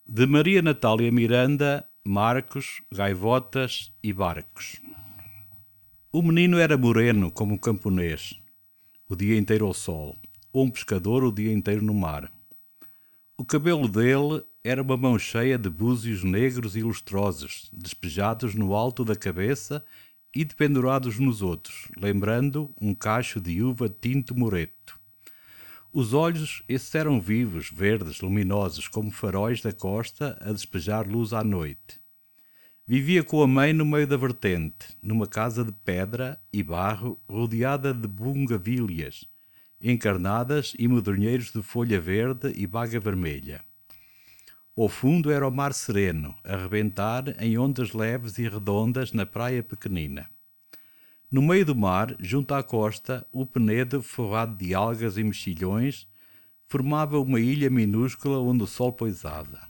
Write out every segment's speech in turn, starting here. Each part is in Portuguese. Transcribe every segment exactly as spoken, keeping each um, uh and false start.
De Maria Natália Miranda, Marcos, Gaivotas e Barcos. O menino era moreno como um camponês, o dia inteiro ao sol, ou um pescador o dia inteiro no mar. O cabelo dele era uma mão cheia de búzios negros e lustrosos, despejados no alto da cabeça e dependurados nos outros, lembrando um cacho de uva tinto moreto. Os olhos, esses eram vivos, verdes, luminosos, como faróis da costa a despejar luz à noite. Vivia com a mãe no meio da vertente, numa casa de pedra e barro, rodeada de bungavilhas, encarnadas e modornheiros de folha verde e baga vermelha. Ao fundo era o mar sereno, a rebentar em ondas leves e redondas na praia pequenina. No meio do mar, junto à costa, o penedo, forrado de algas e mexilhões, formava uma ilha minúscula onde o sol poisava.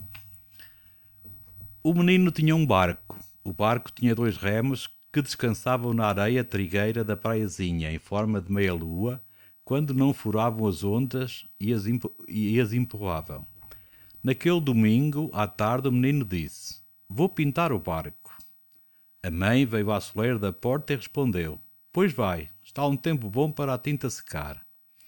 O menino tinha um barco. O barco tinha dois remos que descansavam na areia trigueira da praiazinha, em forma de meia-lua, quando não furavam as ondas e as, e as empurravam. Naquele domingo, à tarde, o menino disse: "Vou pintar o barco." A mãe veio à soleira da porta e respondeu: "Pois vai, está um tempo bom para a tinta secar."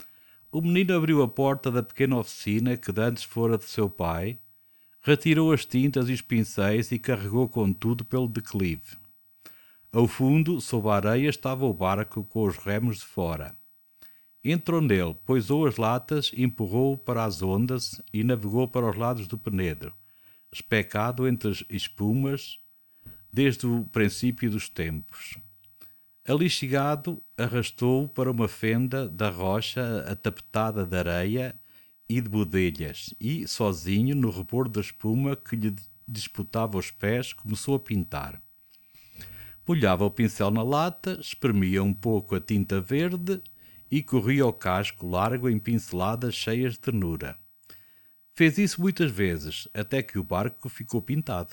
O menino abriu a porta da pequena oficina que dantes fora de seu pai, retirou as tintas e os pincéis e carregou com tudo pelo declive. Ao fundo, sob a areia, estava o barco com os remos de fora. Entrou nele, poisou as latas, empurrou-o para as ondas e navegou para os lados do penedo, especado entre as espumas, desde o princípio dos tempos. Ali chegado, arrastou-o para uma fenda da rocha atapetada de areia e de bodelhas, e, sozinho, no rebordo da espuma que lhe disputava os pés, começou a pintar. Molhava o pincel na lata, espremia um pouco a tinta verde e corria o casco largo em pinceladas cheias de ternura. Fez isso muitas vezes, até que o barco ficou pintado.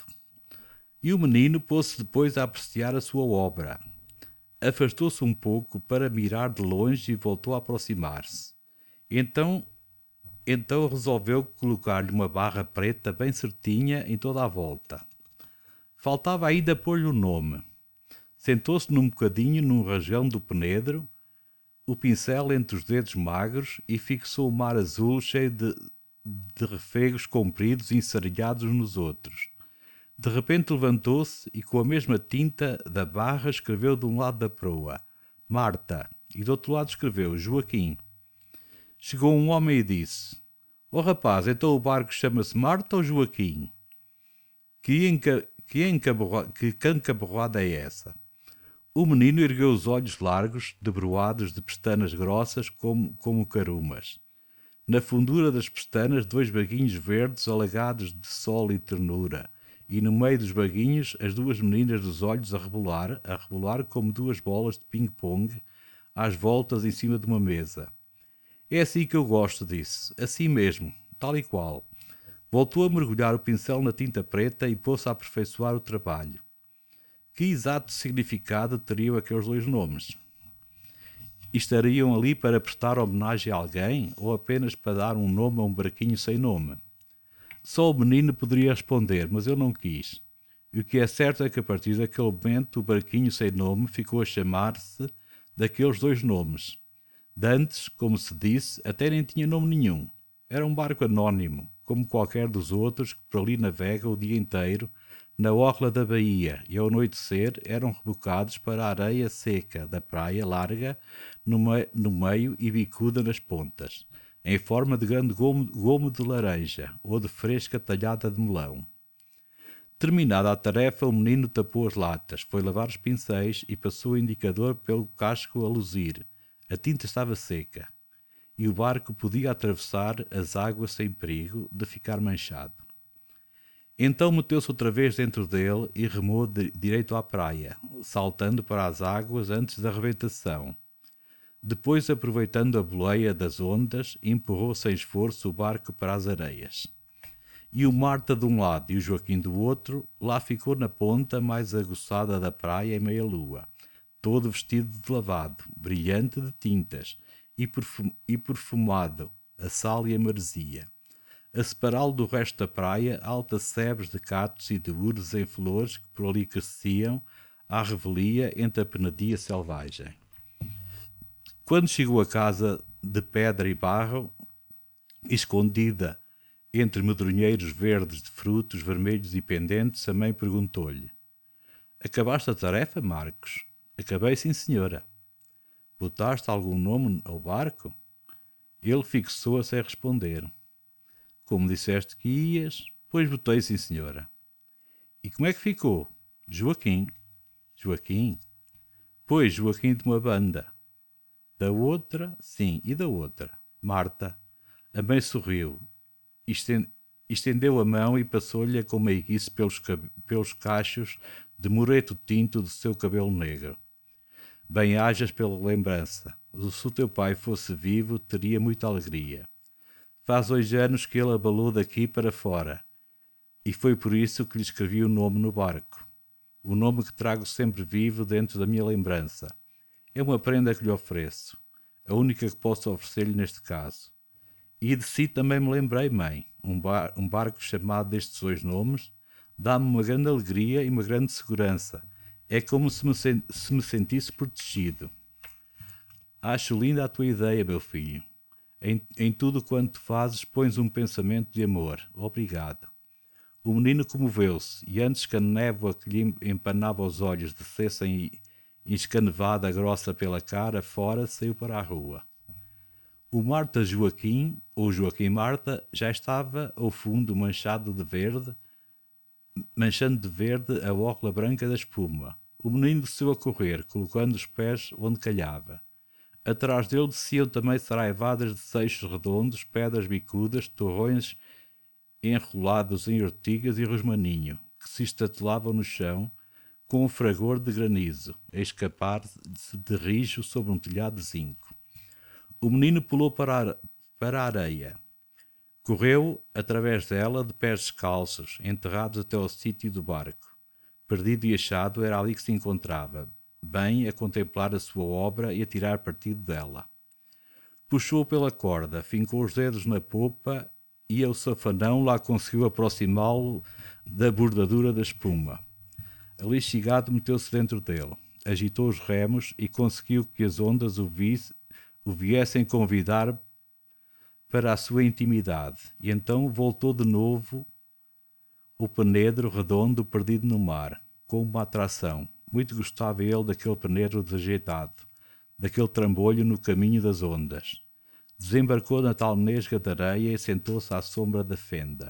E o menino pôs-se depois a apreciar a sua obra. Afastou-se um pouco para mirar de longe e voltou a aproximar-se. Então, então resolveu colocar-lhe uma barra preta bem certinha em toda a volta. Faltava ainda pôr-lhe o nome. Sentou-se num bocadinho num rajão do penedro, o pincel entre os dedos magros, e fixou o mar azul cheio de, de refegos compridos ensarilhados nos outros. De repente levantou-se e com a mesma tinta da barra escreveu de um lado da proa Marta e do outro lado escreveu Joaquim. Chegou um homem e disse: "Ó rapaz, então o barco chama-se Marta ou Joaquim? Que, enca... que, encaborra... que cancaborrada é essa?" O menino ergueu os olhos largos, debruados de pestanas grossas como, como carumas. Na fundura das pestanas, dois baguinhos verdes alagados de sol e ternura, e no meio dos baguinhos as duas meninas dos olhos a rebolar, a rebolar como duas bolas de ping-pong, às voltas em cima de uma mesa. "É assim que eu gosto", disse. "Assim mesmo, tal e qual." Voltou a mergulhar o pincel na tinta preta e pôs-se a aperfeiçoar o trabalho. Que exato significado teriam aqueles dois nomes? Estariam ali para prestar homenagem a alguém ou apenas para dar um nome a um barquinho sem nome? Só o menino poderia responder, mas eu não quis. E o que é certo é que a partir daquele momento o barquinho sem nome ficou a chamar-se daqueles dois nomes. Dantes, como se disse, até nem tinha nome nenhum. Era um barco anónimo, como qualquer dos outros que por ali navega o dia inteiro na orla da baía, e ao anoitecer eram rebocados para a areia seca da praia larga no, me no meio e bicuda nas pontas, em forma de grande gomo, gomo de laranja ou de fresca talhada de melão. Terminada a tarefa, o menino tapou as latas, foi lavar os pincéis e passou o indicador pelo casco a luzir. A tinta estava seca e o barco podia atravessar as águas sem perigo de ficar manchado. Então meteu-se outra vez dentro dele e remou de, direito à praia, saltando para as águas antes da rebentação. Depois, aproveitando a boleia das ondas, empurrou sem esforço o barco para as areias. E o Marta de um lado e o Joaquim do outro, lá ficou na ponta mais aguçada da praia em meia-lua, todo vestido de lavado, brilhante de tintas e, perfum, e perfumado a sal e a maresia. A separá-lo do resto da praia, altas sebes de catos e de urdes em flores que por ali cresciam à revelia entre a penedia selvagem. Quando chegou a casa de pedra e barro, escondida entre medronheiros verdes de frutos vermelhos e pendentes, a mãe perguntou-lhe: Acabaste a tarefa, Marcos? Acabei, sim, senhora. Botaste algum nome ao barco? Ele fixou-se a responder: Como disseste que ias, pois botei, sim, senhora. E como é que ficou? Joaquim. Joaquim? Pois, Joaquim de uma banda. Da outra, sim, e da outra? Marta. A mãe sorriu, estendeu a mão e passou-lhe com meiguice pelos, pelos cachos de moreto tinto do seu cabelo negro. Bem hajas pela lembrança. Se o teu pai fosse vivo, teria muita alegria. Faz dois anos que ele abalou daqui para fora, e foi por isso que lhe escrevi o nome no barco. O nome que trago sempre vivo dentro da minha lembrança. É uma prenda que lhe ofereço, a única que posso oferecer-lhe neste caso. E de si também me lembrei, mãe. Um, bar, um barco chamado destes dois nomes dá-me uma grande alegria e uma grande segurança. É como se me, se me sentisse protegido. Acho linda a tua ideia, meu filho. Em, em tudo quanto fazes, pões um pensamento de amor. Obrigado. O menino comoveu-se, e antes que a névoa que lhe empanava os olhos descessem escanevada grossa pela cara, fora saiu para a rua. O Marta Joaquim, ou Joaquim Marta, já estava ao fundo manchado de verde, manchando de verde a orla branca da espuma. O menino desceu a correr, colocando os pés onde calhava. Atrás dele desciam também saraivadas de seixos redondos, pedras bicudas, torrões enrolados em ortigas e rosmaninho, que se estatelavam no chão, com um fragor de granizo, a escapar-se de rijo sobre um telhado de zinco. O menino pulou para a, para a areia. Correu através dela de pés descalços, enterrados até ao sítio do barco. Perdido e achado, era ali que se encontrava, bem a contemplar a sua obra e a tirar partido dela. Puxou pela corda, fincou os dedos na popa e ao safanão lá conseguiu aproximá-lo da bordadura da espuma. Ali chegado, meteu-se dentro dele, agitou os remos e conseguiu que as ondas o, visse, o viessem convidar para a sua intimidade, e então voltou de novo o penedro redondo perdido no mar, com uma atração. Muito gostava ele daquele penedro desajeitado, daquele trambolho no caminho das ondas. Desembarcou na tal nesga de areia e sentou-se à sombra da fenda.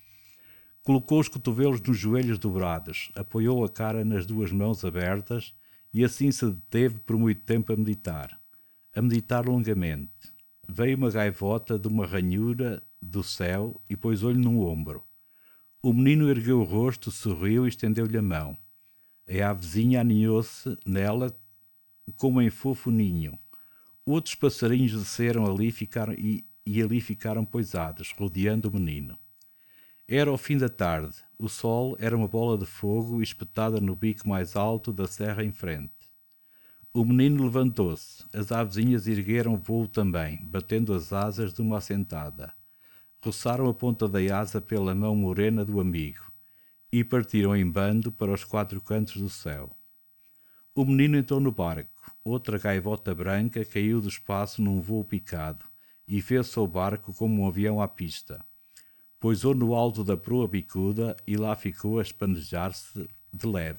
Colocou os cotovelos nos joelhos dobrados, apoiou a cara nas duas mãos abertas e assim se deteve por muito tempo a meditar. A meditar longamente. Veio uma gaivota de uma ranhura do céu e pôs olho num ombro. O menino ergueu o rosto, sorriu e estendeu-lhe a mão. A avezinha aninhou-se nela como em fofo ninho. Outros passarinhos desceram ali ficaram, e, e ali ficaram poisados, rodeando o menino. Era o fim da tarde. O sol era uma bola de fogo espetada no bico mais alto da serra em frente. O menino levantou-se. As avezinhas ergueram voo também, batendo as asas de uma assentada. Roçaram a ponta da asa pela mão morena do amigo e partiram em bando para os quatro cantos do céu. O menino entrou no barco. Outra gaivota branca caiu do espaço num voo picado e fez-se ao barco como um avião à pista. Pousou no alto da proa bicuda e lá ficou a espanejar-se de leve.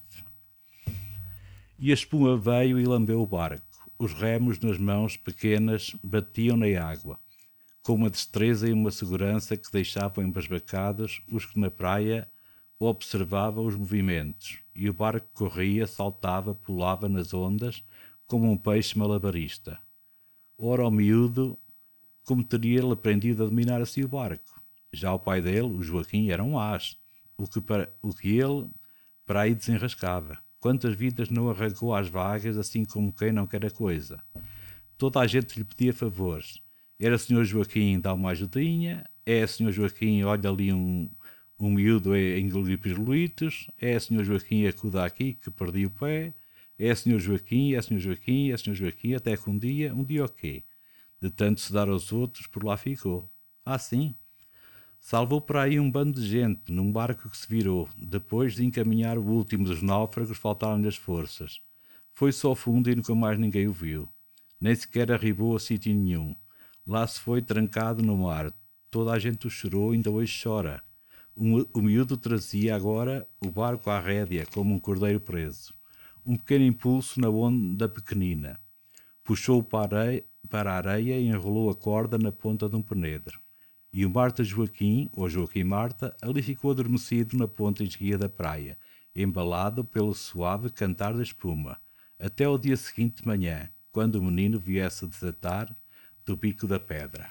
E a espuma veio e lambeu o barco. Os remos nas mãos pequenas batiam na água, com uma destreza e uma segurança que deixavam embasbacados os que na praia observavam os movimentos, e o barco corria, saltava, pulava nas ondas, como um peixe malabarista. Ora, o miúdo, como teria ele aprendido a dominar assim o barco? Já o pai dele, o Joaquim, era um as, o que, para, o que ele para aí desenrascava. Quantas vidas não arrancou às vagas, assim como quem não quer a coisa? Toda a gente lhe pedia favores. Era senhor Joaquim, dá uma ajudinha. É senhor Joaquim, olha ali um, um miúdo a engolir pirulitos. É senhor Joaquim, acuda aqui, que perdi o pé. É senhor Joaquim, é senhor Joaquim, é senhor Joaquim, até que um dia, um dia o quê? De tanto se dar aos outros, por lá ficou. Ah, sim? Salvou para aí um bando de gente, num barco que se virou. Depois de encaminhar o último dos náufragos, faltaram-lhe as forças. Foi-se ao fundo e nunca mais ninguém o viu. Nem sequer arribou a sítio nenhum. Lá se foi trancado no mar. Toda a gente o chorou, ainda hoje chora. O miúdo trazia agora o barco à rédea, como um cordeiro preso. Um pequeno impulso na onda pequenina. Puxou-o para a areia, para a areia e enrolou a corda na ponta de um penedro. E o Marta Joaquim, ou Joaquim Marta, ali ficou adormecido na ponta esguia da praia, embalado pelo suave cantar da espuma, até ao dia seguinte de manhã, quando o menino viesse a desatar do bico da pedra.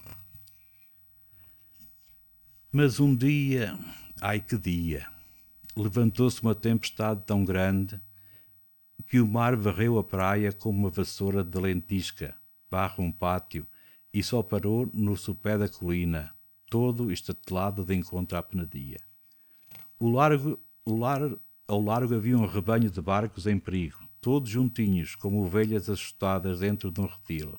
Mas um dia, ai que dia, levantou-se uma tempestade tão grande que o mar varreu a praia como uma vassoura de lentisca, barra um pátio, e só parou no sopé da colina, todo estatelado de encontro à penadia. O largo, o lar, ao largo havia um rebanho de barcos em perigo, todos juntinhos, como ovelhas assustadas dentro de um retiro.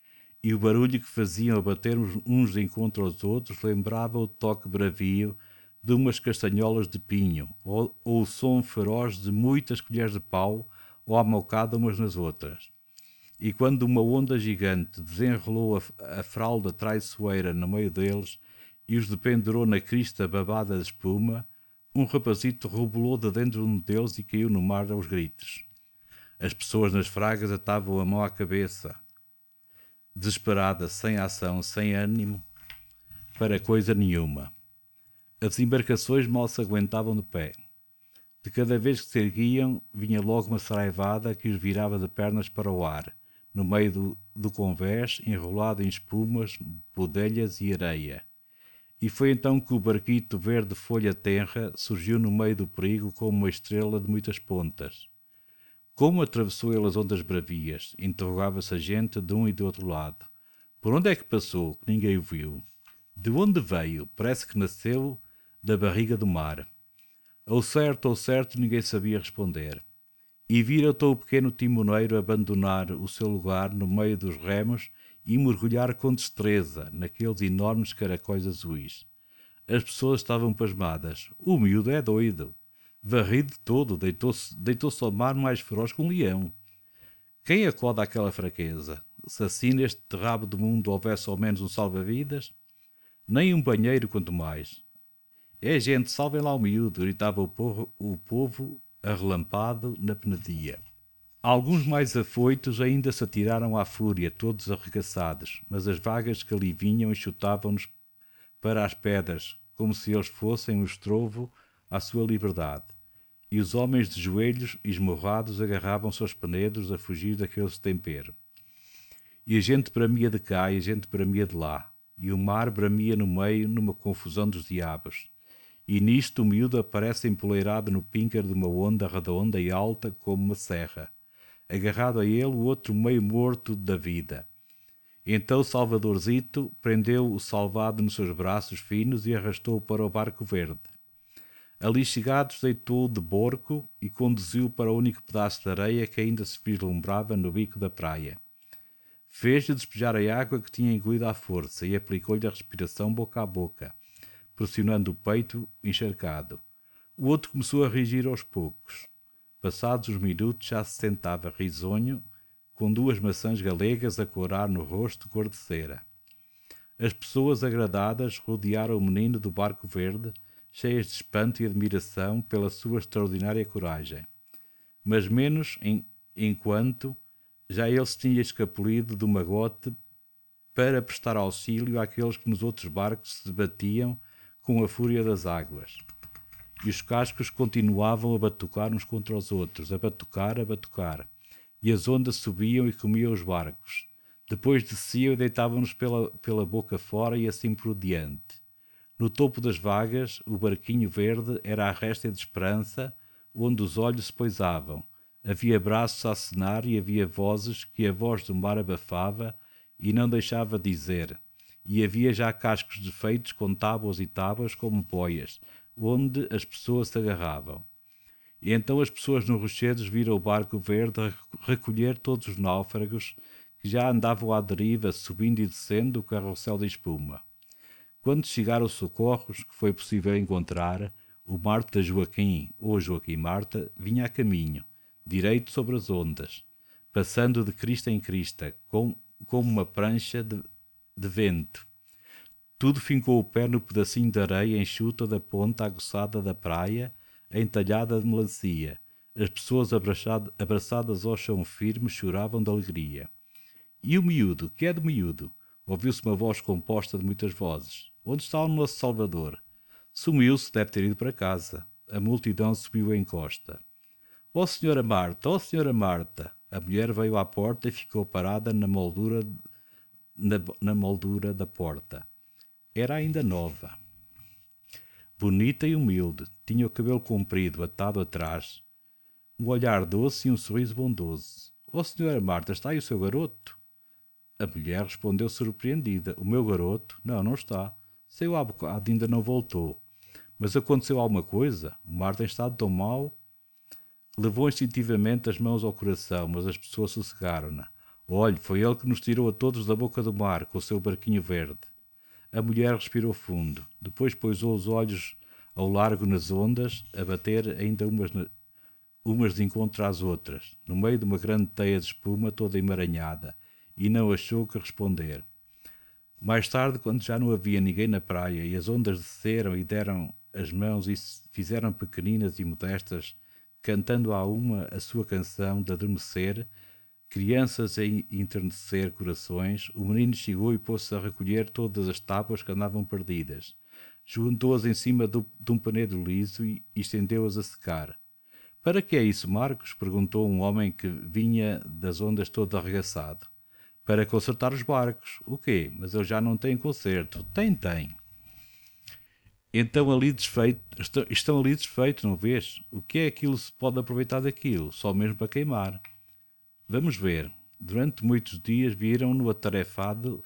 E o barulho que faziam a bater uns de encontro aos outros lembrava o toque bravio de umas castanholas de pinho, ou, ou o som feroz de muitas colheres de pau, ou amocada umas nas outras. E quando uma onda gigante desenrolou a, a fralda traiçoeira no meio deles e os dependurou na crista babada de espuma, um rapazito rebolou de dentro de um deles e caiu no mar aos gritos. As pessoas nas fragas atavam a mão à cabeça, desesperadas, sem ação, sem ânimo para coisa nenhuma. As embarcações mal se aguentavam de pé. De cada vez que se erguiam, vinha logo uma saraivada que os virava de pernas para o ar, no meio do, do convés, enrolado em espumas, bodelhas e areia. E foi então que o barquito verde folha tenra surgiu no meio do perigo como uma estrela de muitas pontas. Como atravessou ele as ondas bravias? Interrogava-se a gente de um e do outro lado. Por onde é que passou, que ninguém o viu? De onde veio? Parece que nasceu da barriga do mar. Ao certo, ao certo, ninguém sabia responder. E vira-te o pequeno timoneiro abandonar o seu lugar no meio dos remos e mergulhar com destreza naqueles enormes caracóis azuis. As pessoas estavam pasmadas. O miúdo é doido. Varrido todo, deitou-se deitou-se ao mar mais feroz que um leão. Quem acorda aquela fraqueza? Se assim neste rabo do mundo houvesse ao menos um salva-vidas? Nem um banheiro, quanto mais. É gente, salvem lá o miúdo, gritava o povo, o povo arrelampado na penadia. Alguns mais afoitos ainda se atiraram à fúria, todos arregaçados, mas as vagas que ali vinham enxutavam-nos para as pedras, como se eles fossem um estrovo à sua liberdade. E os homens de joelhos esmorrados agarravam-se aos penedros a fugir daquele tempero. E a gente bramia de cá e a gente bramia de lá, e o mar bramia no meio numa confusão dos diabos. E nisto o miúdo aparece empoleirado no píncar de uma onda redonda e alta como uma serra. Agarrado a ele o outro meio morto da vida. Então Salvadorzito prendeu o salvado nos seus braços finos e arrastou-o para o barco verde. Ali chegados deitou-o de borco e conduziu-o para o único pedaço de areia que ainda se vislumbrava no bico da praia. Fez-lhe despejar a água que tinha engolido à força e aplicou-lhe a respiração boca a boca, pressionando o peito encharcado. O outro começou a rigir aos poucos. Passados os minutos já se sentava risonho, com duas maçãs galegas a corar no rosto cor de cera. As pessoas agradadas rodearam o menino do barco verde, cheias de espanto e admiração pela sua extraordinária coragem. Mas menos em, enquanto já ele se tinha escapulido do magote para prestar auxílio àqueles que nos outros barcos se debatiam com a fúria das águas. E os cascos continuavam a batucar uns contra os outros, a batucar, a batucar. E as ondas subiam e comiam os barcos. Depois desciam e deitavam-nos pela, pela boca fora e assim por diante. No topo das vagas, o barquinho verde era a réstia de esperança, onde os olhos se poisavam. Havia braços a acenar e havia vozes que a voz do mar abafava e não deixava dizer. E havia já cascos defeitos com tábuas e tábuas como boias, onde as pessoas se agarravam. E então as pessoas no Rochedos viram o barco verde recolher todos os náufragos que já andavam à deriva, subindo e descendo o carrossel de espuma. Quando chegaram os socorros que foi possível encontrar, o Marta Joaquim, ou Joaquim Marta, vinha a caminho, direito sobre as ondas, passando de crista em crista, com, como uma prancha de, de vento. Tudo fincou o pé no pedacinho de areia enxuta da ponta aguçada da praia, entalhada de melancia. As pessoas abraçado, abraçadas ao chão firme choravam de alegria. E o miúdo? Que é do miúdo? Ouviu-se uma voz composta de muitas vozes. Onde está o nosso Salvador? Sumiu-se, deve ter ido para casa. A multidão subiu a encosta. Ó oh, senhora Marta, ó oh, senhora Marta! A mulher veio à porta e ficou parada na moldura, na, na moldura da porta. Era ainda nova. Bonita e humilde, tinha o cabelo comprido, atado atrás, um olhar doce e um sorriso bondoso. Ó oh, senhora Marta, está aí o seu garoto? A mulher respondeu surpreendida. O meu garoto? Não, não está. Saiu há bocado, ainda não voltou. Mas aconteceu alguma coisa? O Marta, em estado tão mau, levou instintivamente as mãos ao coração, mas as pessoas sossegaram-na. Olhe, foi ele que nos tirou a todos da boca do mar, com o seu barquinho verde. A mulher respirou fundo. Depois pousou os olhos ao largo nas ondas, a bater ainda umas, umas de encontro às outras, no meio de uma grande teia de espuma toda emaranhada, e não achou que responder. Mais tarde, quando já não havia ninguém na praia e as ondas desceram e deram as mãos e se fizeram pequeninas e modestas, cantando a uma a sua canção de adormecer, crianças a enternecer corações, o menino chegou e pôs-se a recolher todas as tábuas que andavam perdidas. Juntou-as em cima do, de um paneiro liso e estendeu-as a secar. Para que é isso, Marcos? Perguntou um homem que vinha das ondas todo arregaçado. Para consertar os barcos. O quê? Mas eu já não tenho conserto. Tem, tem. Então ali desfeito, estão, estão ali desfeitos, não vês? O que é aquilo se pode aproveitar daquilo? Só mesmo para queimar. Vamos ver. Durante muitos dias viram-no atarefado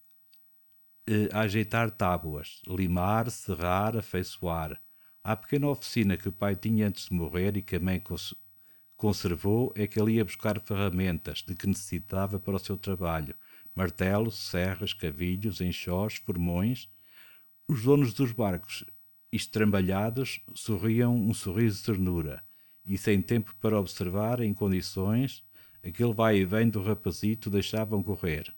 eh, a ajeitar tábuas, limar, serrar, afeiçoar. A pequena oficina que o pai tinha antes de morrer e que a mãe cons conservou é que ele ia buscar ferramentas de que necessitava para o seu trabalho. Martelos, serras, cavilhos, enxós, formões. Os donos dos barcos, estrambalhados, sorriam um sorriso de ternura e, sem tempo para observar, em condições, aquele vai e vem do rapazito deixavam correr.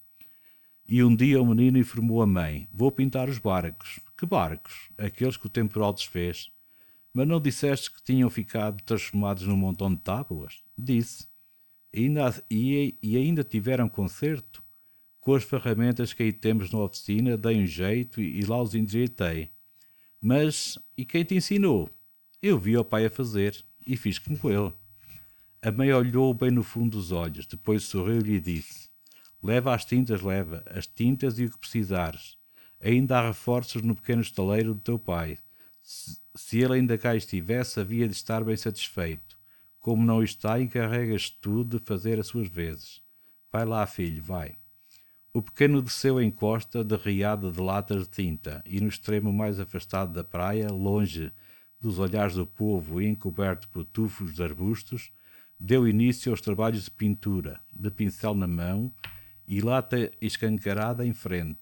E um dia o menino informou a mãe: vou pintar os barcos. Que barcos? Aqueles que o temporal desfez. Mas não disseste que tinham ficado transformados num montão de tábuas? Disse. E ainda, e, e ainda tiveram conserto? Com as ferramentas que aí temos na oficina, dei um jeito e, e lá os endireitei. Mas, e quem te ensinou? Eu vi o pai a fazer, e fiz como ele. A mãe olhou bem no fundo dos olhos, depois sorriu-lhe e disse: leva as tintas, leva, as tintas e o que precisares. Ainda há reforços no pequeno estaleiro do teu pai. Se, se ele ainda cá estivesse, havia de estar bem satisfeito. Como não está, encarregas-te tu de fazer as suas vezes. Vai lá, filho, vai. O pequeno desceu a encosta derriada de latas de tinta e no extremo mais afastado da praia, longe dos olhares do povo e encoberto por tufos de arbustos, deu início aos trabalhos de pintura, de pincel na mão e lata escancarada em frente.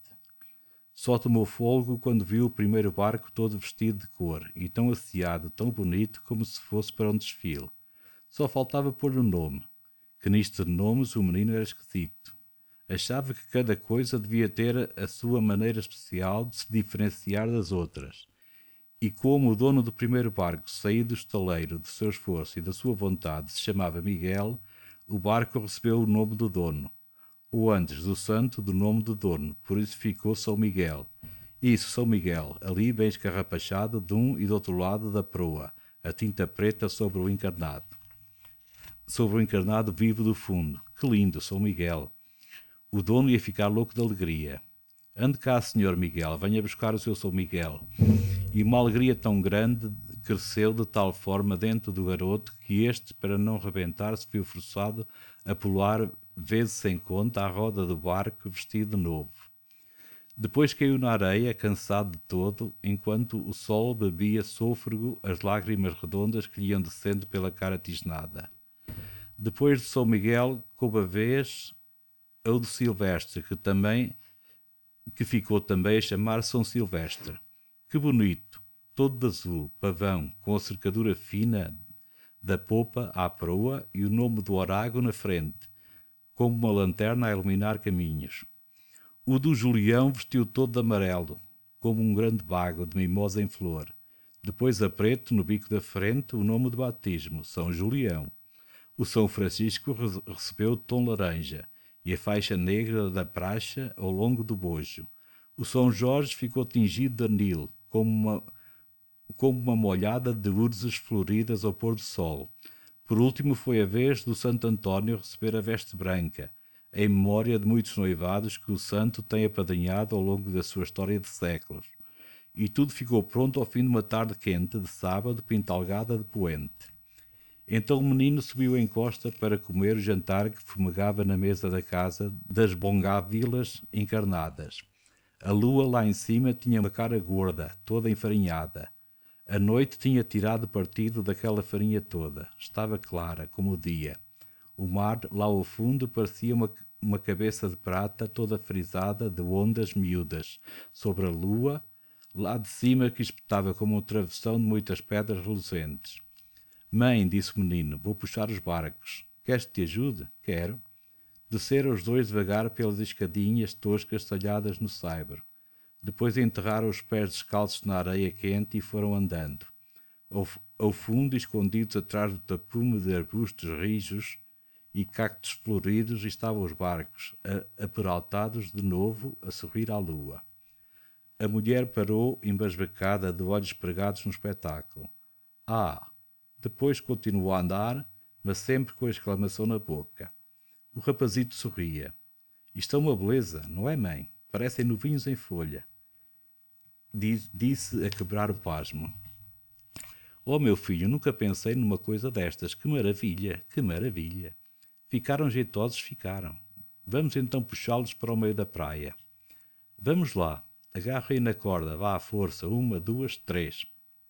Só tomou fôlego quando viu o primeiro barco todo vestido de cor e tão asseado, tão bonito, como se fosse para um desfile. Só faltava pôr-lhe o nome, que nisto de nomes o menino era esquisito. Achava que cada coisa devia ter a sua maneira especial de se diferenciar das outras. E como o dono do primeiro barco saía do estaleiro do seu esforço e da sua vontade se chamava Miguel, o barco recebeu o nome do dono. Ou antes do santo, do nome do dono, por isso ficou São Miguel. Isso, São Miguel, ali bem escarrapachado de um e do outro lado da proa, a tinta preta sobre o encarnado. Sobre o encarnado vivo do fundo. Que lindo, São Miguel! O dono ia ficar louco de alegria. Ande cá, senhor Miguel, venha buscar o seu São Miguel. E uma alegria tão grande cresceu de tal forma dentro do garoto que este, para não rebentar, se viu forçado a pular vezes sem conta à roda do barco vestido de novo. Depois caiu na areia, cansado de todo, enquanto o sol bebia sôfrego as lágrimas redondas que lhe iam descendo pela cara tisnada. Depois de São Miguel, coube a vez ao de Silvestre, que também que ficou também a chamar São Silvestre. Que bonito, todo de azul, pavão, com a cercadura fina da popa à proa e o nome do Orago na frente, como uma lanterna a iluminar caminhos. O do Julião vestiu todo de amarelo, como um grande bago de mimosa em flor. Depois a preto, no bico da frente, o nome de batismo, São Julião. O São Francisco recebeu de tom laranja e a faixa negra da praxa ao longo do bojo. O São Jorge ficou tingido de anil, como uma, como uma molhada de urzes floridas ao pôr do sol. Por último foi a vez do Santo António receber a veste branca, em memória de muitos noivados que o santo tem apadrinhado ao longo da sua história de séculos. E tudo ficou pronto ao fim de uma tarde quente de sábado, pintalgada de poente. Então o menino subiu a encosta para comer o jantar que fumegava na mesa da casa das bongavilas encarnadas. A lua lá em cima tinha uma cara gorda, toda enfarinhada. A noite tinha tirado partido daquela farinha toda. Estava clara, como o dia. O mar, lá ao fundo, parecia uma, uma cabeça de prata toda frisada de ondas miúdas, sobre a lua, lá de cima que espetava como um travessão de muitas pedras reluzentes. Mãe, disse o menino, vou puxar os barcos. Queres que te ajude? Quero. Desceram os dois devagar pelas escadinhas toscas talhadas no saibro. Depois enterraram os pés descalços na areia quente e foram andando. Ao, ao fundo, escondidos atrás do tapume de arbustos rijos e cactos floridos, estavam os barcos, a, aperaltados de novo, a sorrir à lua. A mulher parou, embasbacada, de olhos pregados no espetáculo. Ah! Depois continuou a andar, mas sempre com a exclamação na boca. O rapazito sorria. Isto é uma beleza, não é, mãe? Parecem novinhos em folha. Disse a quebrar o pasmo. Oh, meu filho, nunca pensei numa coisa destas. Que maravilha, que maravilha. Ficaram jeitosos, ficaram. Vamos então puxá-los para o meio da praia. Vamos lá. Agarra aí na corda, vá à força. Uma, duas, três.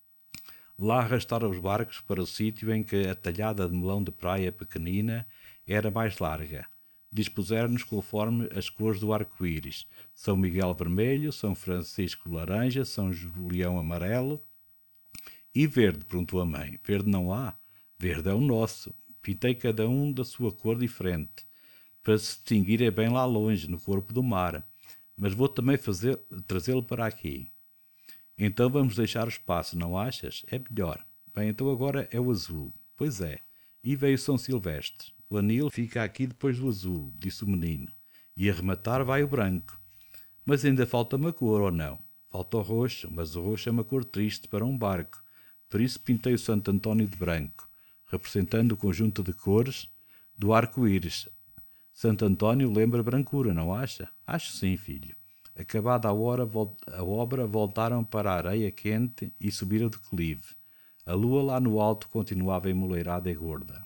Lá arrastaram os barcos para o sítio em que a talhada de melão de praia pequenina era mais larga. Dispuseram-nos conforme as cores do arco-íris. São Miguel vermelho, São Francisco laranja, São Julião amarelo e verde, perguntou a mãe. Verde não há? Verde é o nosso. Pintei cada um da sua cor diferente, para se distinguirem bem lá longe, no corpo do mar. Mas vou também fazer, trazê-lo para aqui. Então vamos deixar o espaço, não achas? É melhor. Bem, então agora é o azul. Pois é. E veio São Silvestre. O anil fica aqui depois do azul, disse o menino. E a rematar vai o branco. Mas ainda falta uma cor, ou não? Falta o roxo, mas o roxo é uma cor triste para um barco. Por isso pintei o Santo António de branco, representando o conjunto de cores do arco-íris. Santo António lembra brancura, não acha? Acho sim, filho. Acabada a, hora, a obra, voltaram para a areia quente e subiram o declive. A lua lá no alto continuava emoleirada e gorda.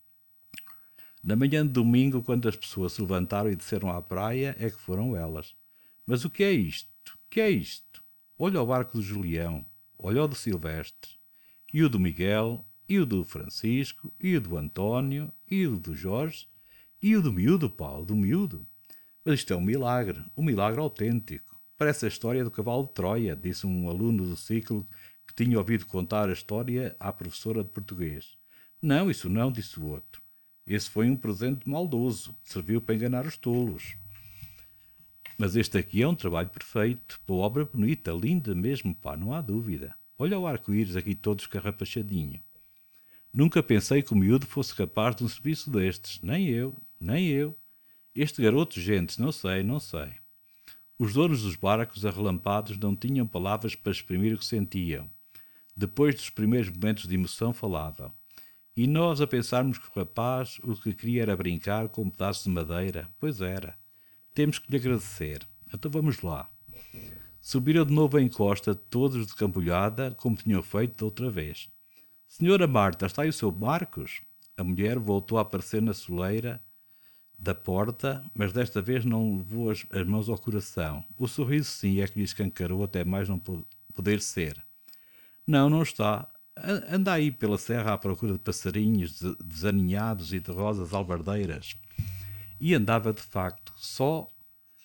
Na manhã de domingo, quando as pessoas se levantaram e desceram à praia, é que foram elas. Mas o que é isto? O que é isto? Olha o barco do Julião, olha o do Silvestre, e o do Miguel, e o do Francisco, e o do António, e o do Jorge, e o do miúdo, pá, o do miúdo. Mas isto é um milagre, um milagre autêntico. Parece a história do cavalo de Troia, disse um aluno do ciclo que tinha ouvido contar a história à professora de português. Não, isso não, disse o outro. Esse foi um presente maldoso, serviu para enganar os tolos. Mas este aqui é um trabalho perfeito, uma obra bonita, linda mesmo, pá, não há dúvida. Olha o arco-íris aqui todo escarrapachadinho. Nunca pensei que o miúdo fosse capaz de um serviço destes, nem eu, nem eu. Este garoto, gente, não sei, não sei. Os donos dos barcos arrelampados não tinham palavras para exprimir o que sentiam. Depois dos primeiros momentos de emoção falavam. E nós a pensarmos que o rapaz o que queria era brincar com um pedaço de madeira. Pois era. Temos que lhe agradecer. Então vamos lá. Subiram de novo a encosta, todos de campolhada, como tinham feito da outra vez. Senhora Marta, está aí o seu Marcos? A mulher voltou a aparecer na soleira da porta, mas desta vez não levou as, as mãos ao coração. O sorriso sim é que lhe escancarou até mais não poder ser. Não, não está. Anda aí pela serra à procura de passarinhos desaninhados e de rosas albardeiras. E andava de facto, só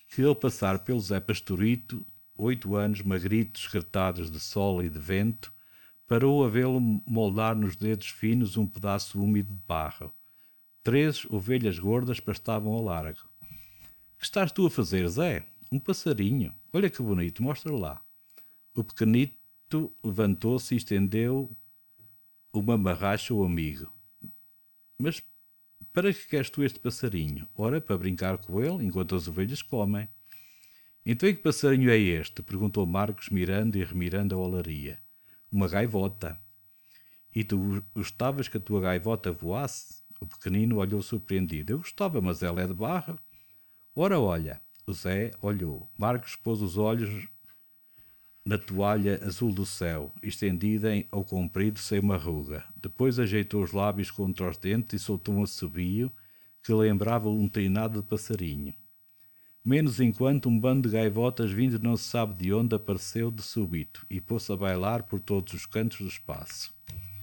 que ao passar pelo Zé Pastorito, oito anos magritos, escretados de sol e de vento, parou a vê-lo moldar nos dedos finos um pedaço úmido de barro. Três ovelhas gordas pastavam ao largo. Que estás tu a fazer, Zé? Um passarinho. Olha que bonito, mostra lá. O pequenito levantou-se e estendeu uma marracha ao amigo. Mas para que queres tu este passarinho? Ora, para brincar com ele enquanto as ovelhas comem. Então e que passarinho é este? Perguntou Marcos, mirando e remirando a olaria. Uma gaivota. E tu gostavas que a tua gaivota voasse? O pequenino olhou surpreendido. Eu gostava, mas ela é de barro. Ora, olha. O Zé olhou. Marcos pôs os olhos na toalha azul do céu, estendida ao comprido sem uma ruga. Depois ajeitou os lábios contra os dentes e soltou um assobio que lembrava um trinado de passarinho. Menos enquanto um bando de gaivotas vindo não se sabe de onde apareceu de súbito e pôs-se a bailar por todos os cantos do espaço.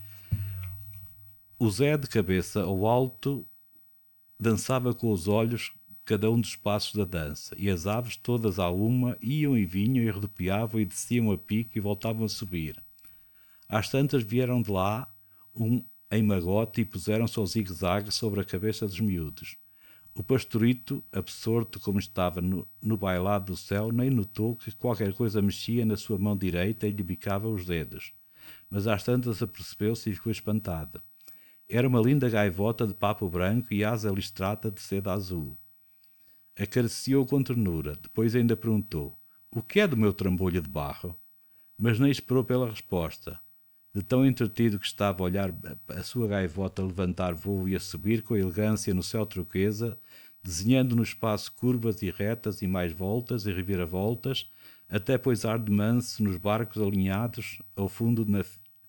O Zé, de cabeça ao alto, dançava com os olhos cada um dos passos da dança, e as aves todas à uma iam e vinham e rodopiavam e desciam a pico e voltavam a subir. Às tantas vieram de lá um em magote e puseram-se ao zigue-zague sobre a cabeça dos miúdos. O pastorito, absorto como estava no, no bailado do céu, nem notou que qualquer coisa mexia na sua mão direita e lhe bicava os dedos. Mas às tantas apercebeu-se e ficou espantado. Era uma linda gaivota de papo branco e asa listrata de seda azul. Acariciou com ternura, depois ainda perguntou: o que é do meu trambolho de barro? Mas nem esperou pela resposta. De tão entretido que estava a olhar a sua gaivota a levantar voo e a subir com elegância no céu turquesa, desenhando no espaço curvas e retas e mais voltas e reviravoltas, até poisar de manso nos barcos alinhados ao fundo na,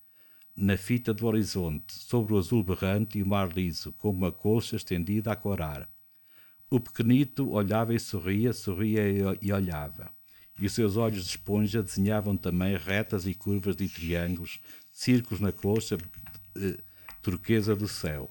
na fita do horizonte, sobre o azul berrante e o mar liso, como uma colcha estendida a corar. O pequenito olhava e sorria, sorria e olhava. E os seus olhos de esponja desenhavam também retas e curvas de triângulos, círculos na colcha eh, turquesa do céu.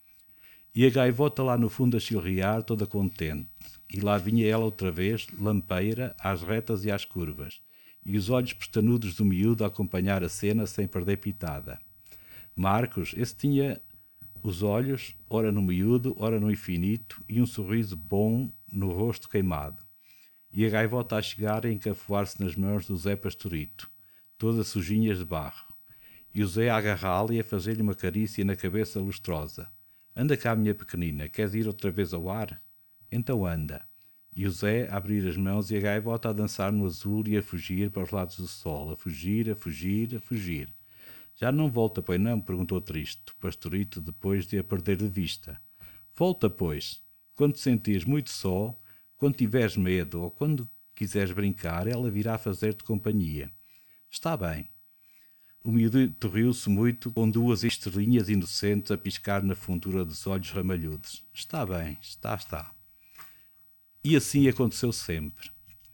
E a gaivota lá no fundo a chilrear, toda contente. E lá vinha ela outra vez, lampeira, às retas e às curvas. E os olhos pestanudos do miúdo a acompanhar a cena sem perder pitada. Marcos, esse tinha os olhos, ora no miúdo, ora no infinito, e um sorriso bom no rosto queimado. E a gaivota a chegar e encafuar-se nas mãos do Zé Pastorito, todas sujinhas de barro. E o Zé a agarrá-la e a fazer-lhe uma carícia na cabeça lustrosa. Anda cá, minha pequenina, queres ir outra vez ao ar? Então anda. E o Zé a abrir as mãos e a gaivota a dançar no azul e a fugir para os lados do sol, a fugir, a fugir, a fugir. Já não volta, pois não? Perguntou triste o Pastorito, depois de a perder de vista. Volta, pois. Quando te sentires muito só, quando tiveres medo ou quando quiseres brincar, ela virá fazer-te companhia. Está bem. O miúdito riu-se muito, com duas estrelinhas inocentes a piscar na fundura dos olhos ramalhudos. Está bem, está, está. E assim aconteceu sempre.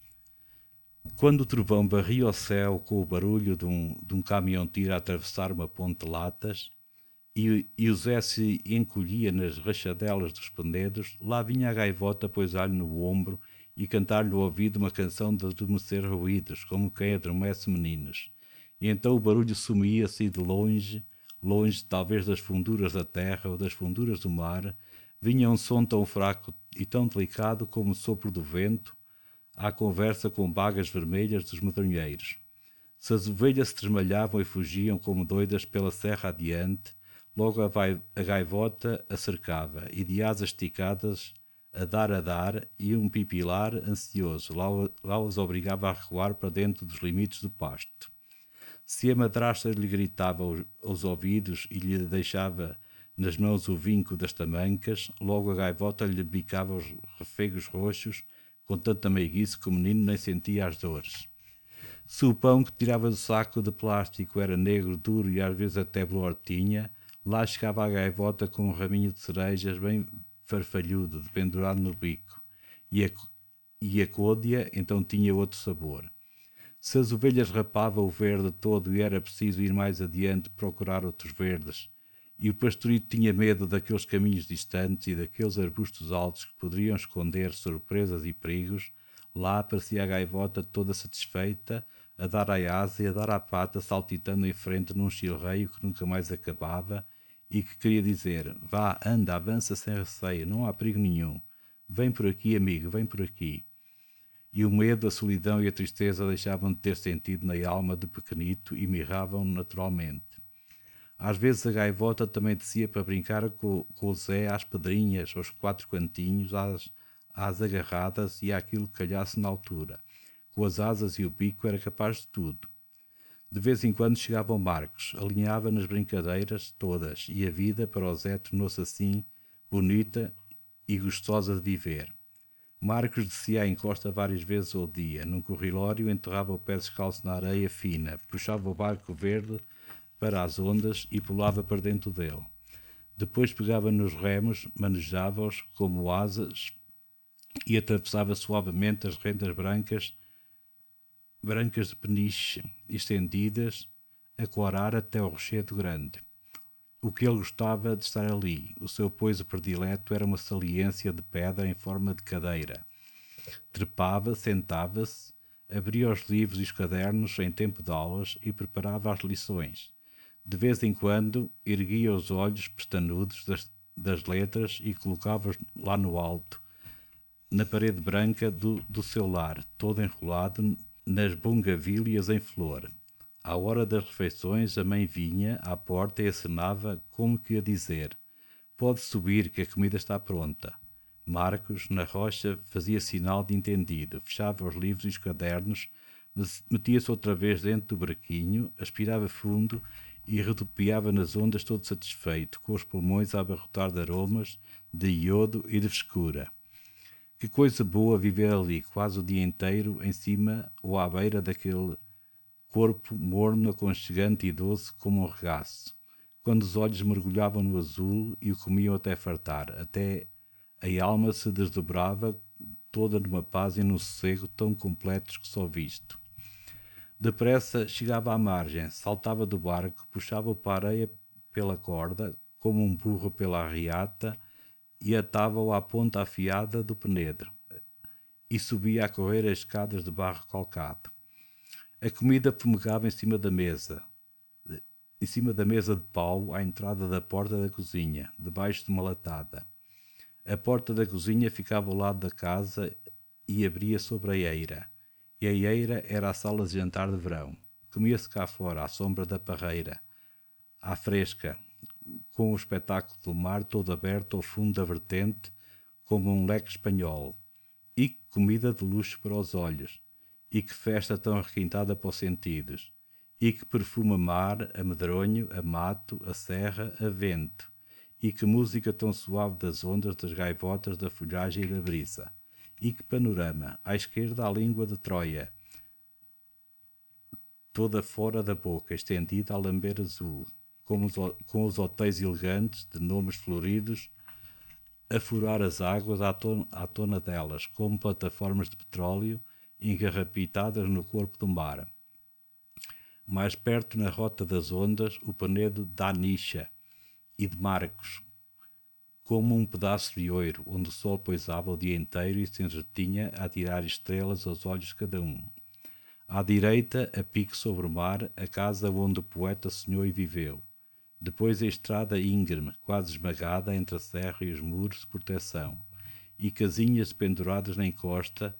Quando o trovão varria o céu com o barulho de um, de um caminhão-tiro a atravessar uma ponte de latas e, e o Zé se encolhia nas rachadelas dos pendedos, lá vinha a gaivota pousar-lhe no ombro e cantar-lhe ao ouvido uma canção de adormecer ruídos, como quem adormece meninos. E então o barulho sumia-se e de longe, longe talvez das funduras da terra ou das funduras do mar, vinha um som tão fraco e tão delicado como o sopro do vento, à conversa com bagas vermelhas dos medronheiros. Se as ovelhas se desmalhavam e fugiam como doidas pela serra adiante, logo a, vai, a gaivota a cercava, e de asas esticadas, a dar a dar, e um pipilar ansioso lá, lá os obrigava a recuar para dentro dos limites do pasto. Se a madrasta lhe gritava aos, aos ouvidos e lhe deixava nas mãos o vinco das tamancas, logo a gaivota lhe bicava os refegos roxos, com tanta meiguice que o menino nem sentia as dores. Se o pão que tirava do saco de plástico era negro, duro e às vezes até bolortinha, lá chegava a gaivota com um raminho de cerejas bem farfalhudo, dependurado no bico, e a, e a côdea então tinha outro sabor. Se as ovelhas rapavam o verde todo e era preciso ir mais adiante procurar outros verdes, e o pastorito tinha medo daqueles caminhos distantes e daqueles arbustos altos que poderiam esconder surpresas e perigos, Lá aparecia a gaivota toda satisfeita, a dar a asa e a dar a pata, saltitando em frente num chilreio que nunca mais acabava e que queria dizer: vá, anda, avança sem receio, não há perigo nenhum. Vem por aqui, amigo, vem por aqui. E o medo, a solidão e a tristeza deixavam de ter sentido na alma de pequenito e mirravam naturalmente. Às vezes a gaivota também descia para brincar com, com o Zé às pedrinhas, aos quatro cantinhos, às, às agarradas e àquilo que calhasse na altura. Com as asas e o bico era capaz de tudo. De vez em quando chegava o Marcos, alinhava nas brincadeiras todas, e a vida para o Zé tornou-se assim bonita e gostosa de viver. Marcos descia à encosta várias vezes ao dia. Num corrilório enterrava o pé descalço na areia fina, puxava o barco verde para as ondas e pulava para dentro dele. Depois pegava nos remos, manejava-os como asas e atravessava suavemente as rendas brancas, brancas de peniche, estendidas, a corar até ao rochedo grande. O que ele gostava de estar ali. O seu pouso predileto era uma saliência de pedra em forma de cadeira. Trepava, sentava-se, abria os livros e os cadernos em tempo de aulas e preparava as lições. De vez em quando, erguia os olhos pestanudos das, das letras e colocava-os lá no alto, na parede branca do, do seu lar, todo enrolado nas bungavilhas em flor. À hora das refeições, a mãe vinha à porta e acenava como que a dizer: pode subir, que a comida está pronta. Marcos, na rocha, fazia sinal de entendido, fechava os livros e os cadernos, metia-se outra vez dentro do barquinho, aspirava fundo e redupiava nas ondas todo satisfeito, com os pulmões a abarrotar de aromas, de iodo e de frescura. Que coisa boa viver ali, quase o dia inteiro, em cima ou à beira daquele corpo morno, aconchegante e doce como um regaço, quando os olhos mergulhavam no azul e o comiam até fartar, até a alma se desdobrava toda numa paz e num sossego tão completos que só visto. Depressa chegava à margem, saltava do barco, puxava-o para a areia pela corda, como um burro pela arriata, e atava-o à ponta afiada do penedro, e subia a correr as escadas de barro calcado. A comida fumegava em cima da mesa, em cima da mesa de pau, à entrada da porta da cozinha, debaixo de uma latada. A porta da cozinha ficava ao lado da casa e abria sobre a eira, e a eira era a sala de jantar de verão. Comia-se cá fora, à sombra da parreira, à fresca, com o espetáculo do mar todo aberto ao fundo da vertente, como um leque espanhol. E que comida de luxo para os olhos! E que festa tão requintada para os sentidos! E que perfume a mar, a medronho, a mato, a serra, a vento! E que música tão suave das ondas, das gaivotas, da folhagem e da brisa! E que panorama! À esquerda a língua de Troia, toda fora da boca, estendida a lamber azul, com os, com os hotéis elegantes, de nomes floridos, a furar as águas à tona, à tona delas, como plataformas de petróleo engarrapitadas no corpo do mar. Mais perto, na rota das ondas, o penedo da Anicha e de Marcos, como um pedaço de ouro, onde o sol poisava o dia inteiro e se entretinha a tirar estrelas aos olhos de cada um. À direita, a pique sobre o mar, a casa onde o poeta sonhou e viveu. Depois a estrada íngreme, quase esmagada entre a serra e os muros de proteção, e casinhas penduradas na encosta,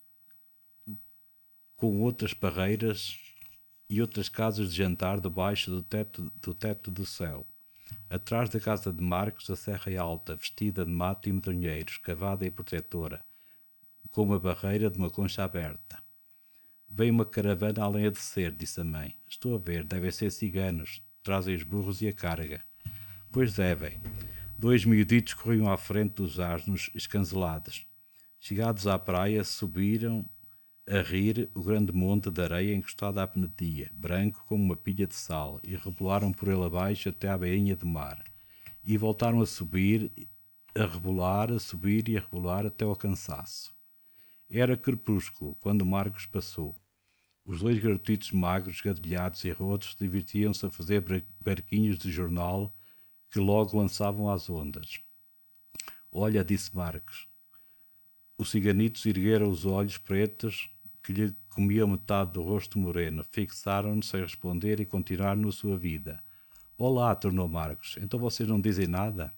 com outras parreiras e outras casas de jantar debaixo do teto do, teto do céu. Atrás da casa de Marcos, a serra é alta, vestida de mato e medronheiros, cavada e protetora, com uma barreira de uma concha aberta. Veio uma caravana além a descer, disse a mãe. Estou a ver, devem ser ciganos. Trazem os burros e a carga. Pois devem. Dois miuditos corriam à frente dos asnos escancelados. Chegados à praia, subiram a rir o grande monte de areia encostado à penedia, branco como uma pilha de sal, e rebolaram por ele abaixo até à bainha do mar. E voltaram a subir, a rebolar, a subir e a rebolar até ao cansaço. Era crepúsculo, quando Marcos passou. Os dois garotitos magros, gadilhados e rotos divertiam-se a fazer barquinhos de jornal que logo lançavam às ondas. Olha, disse Marcos, Os ciganitos ergueram os olhos pretos que lhe comiam metade do rosto moreno, fixaram-no sem responder e continuaram na sua vida. Olá, tornou Marcos, então vocês não dizem nada?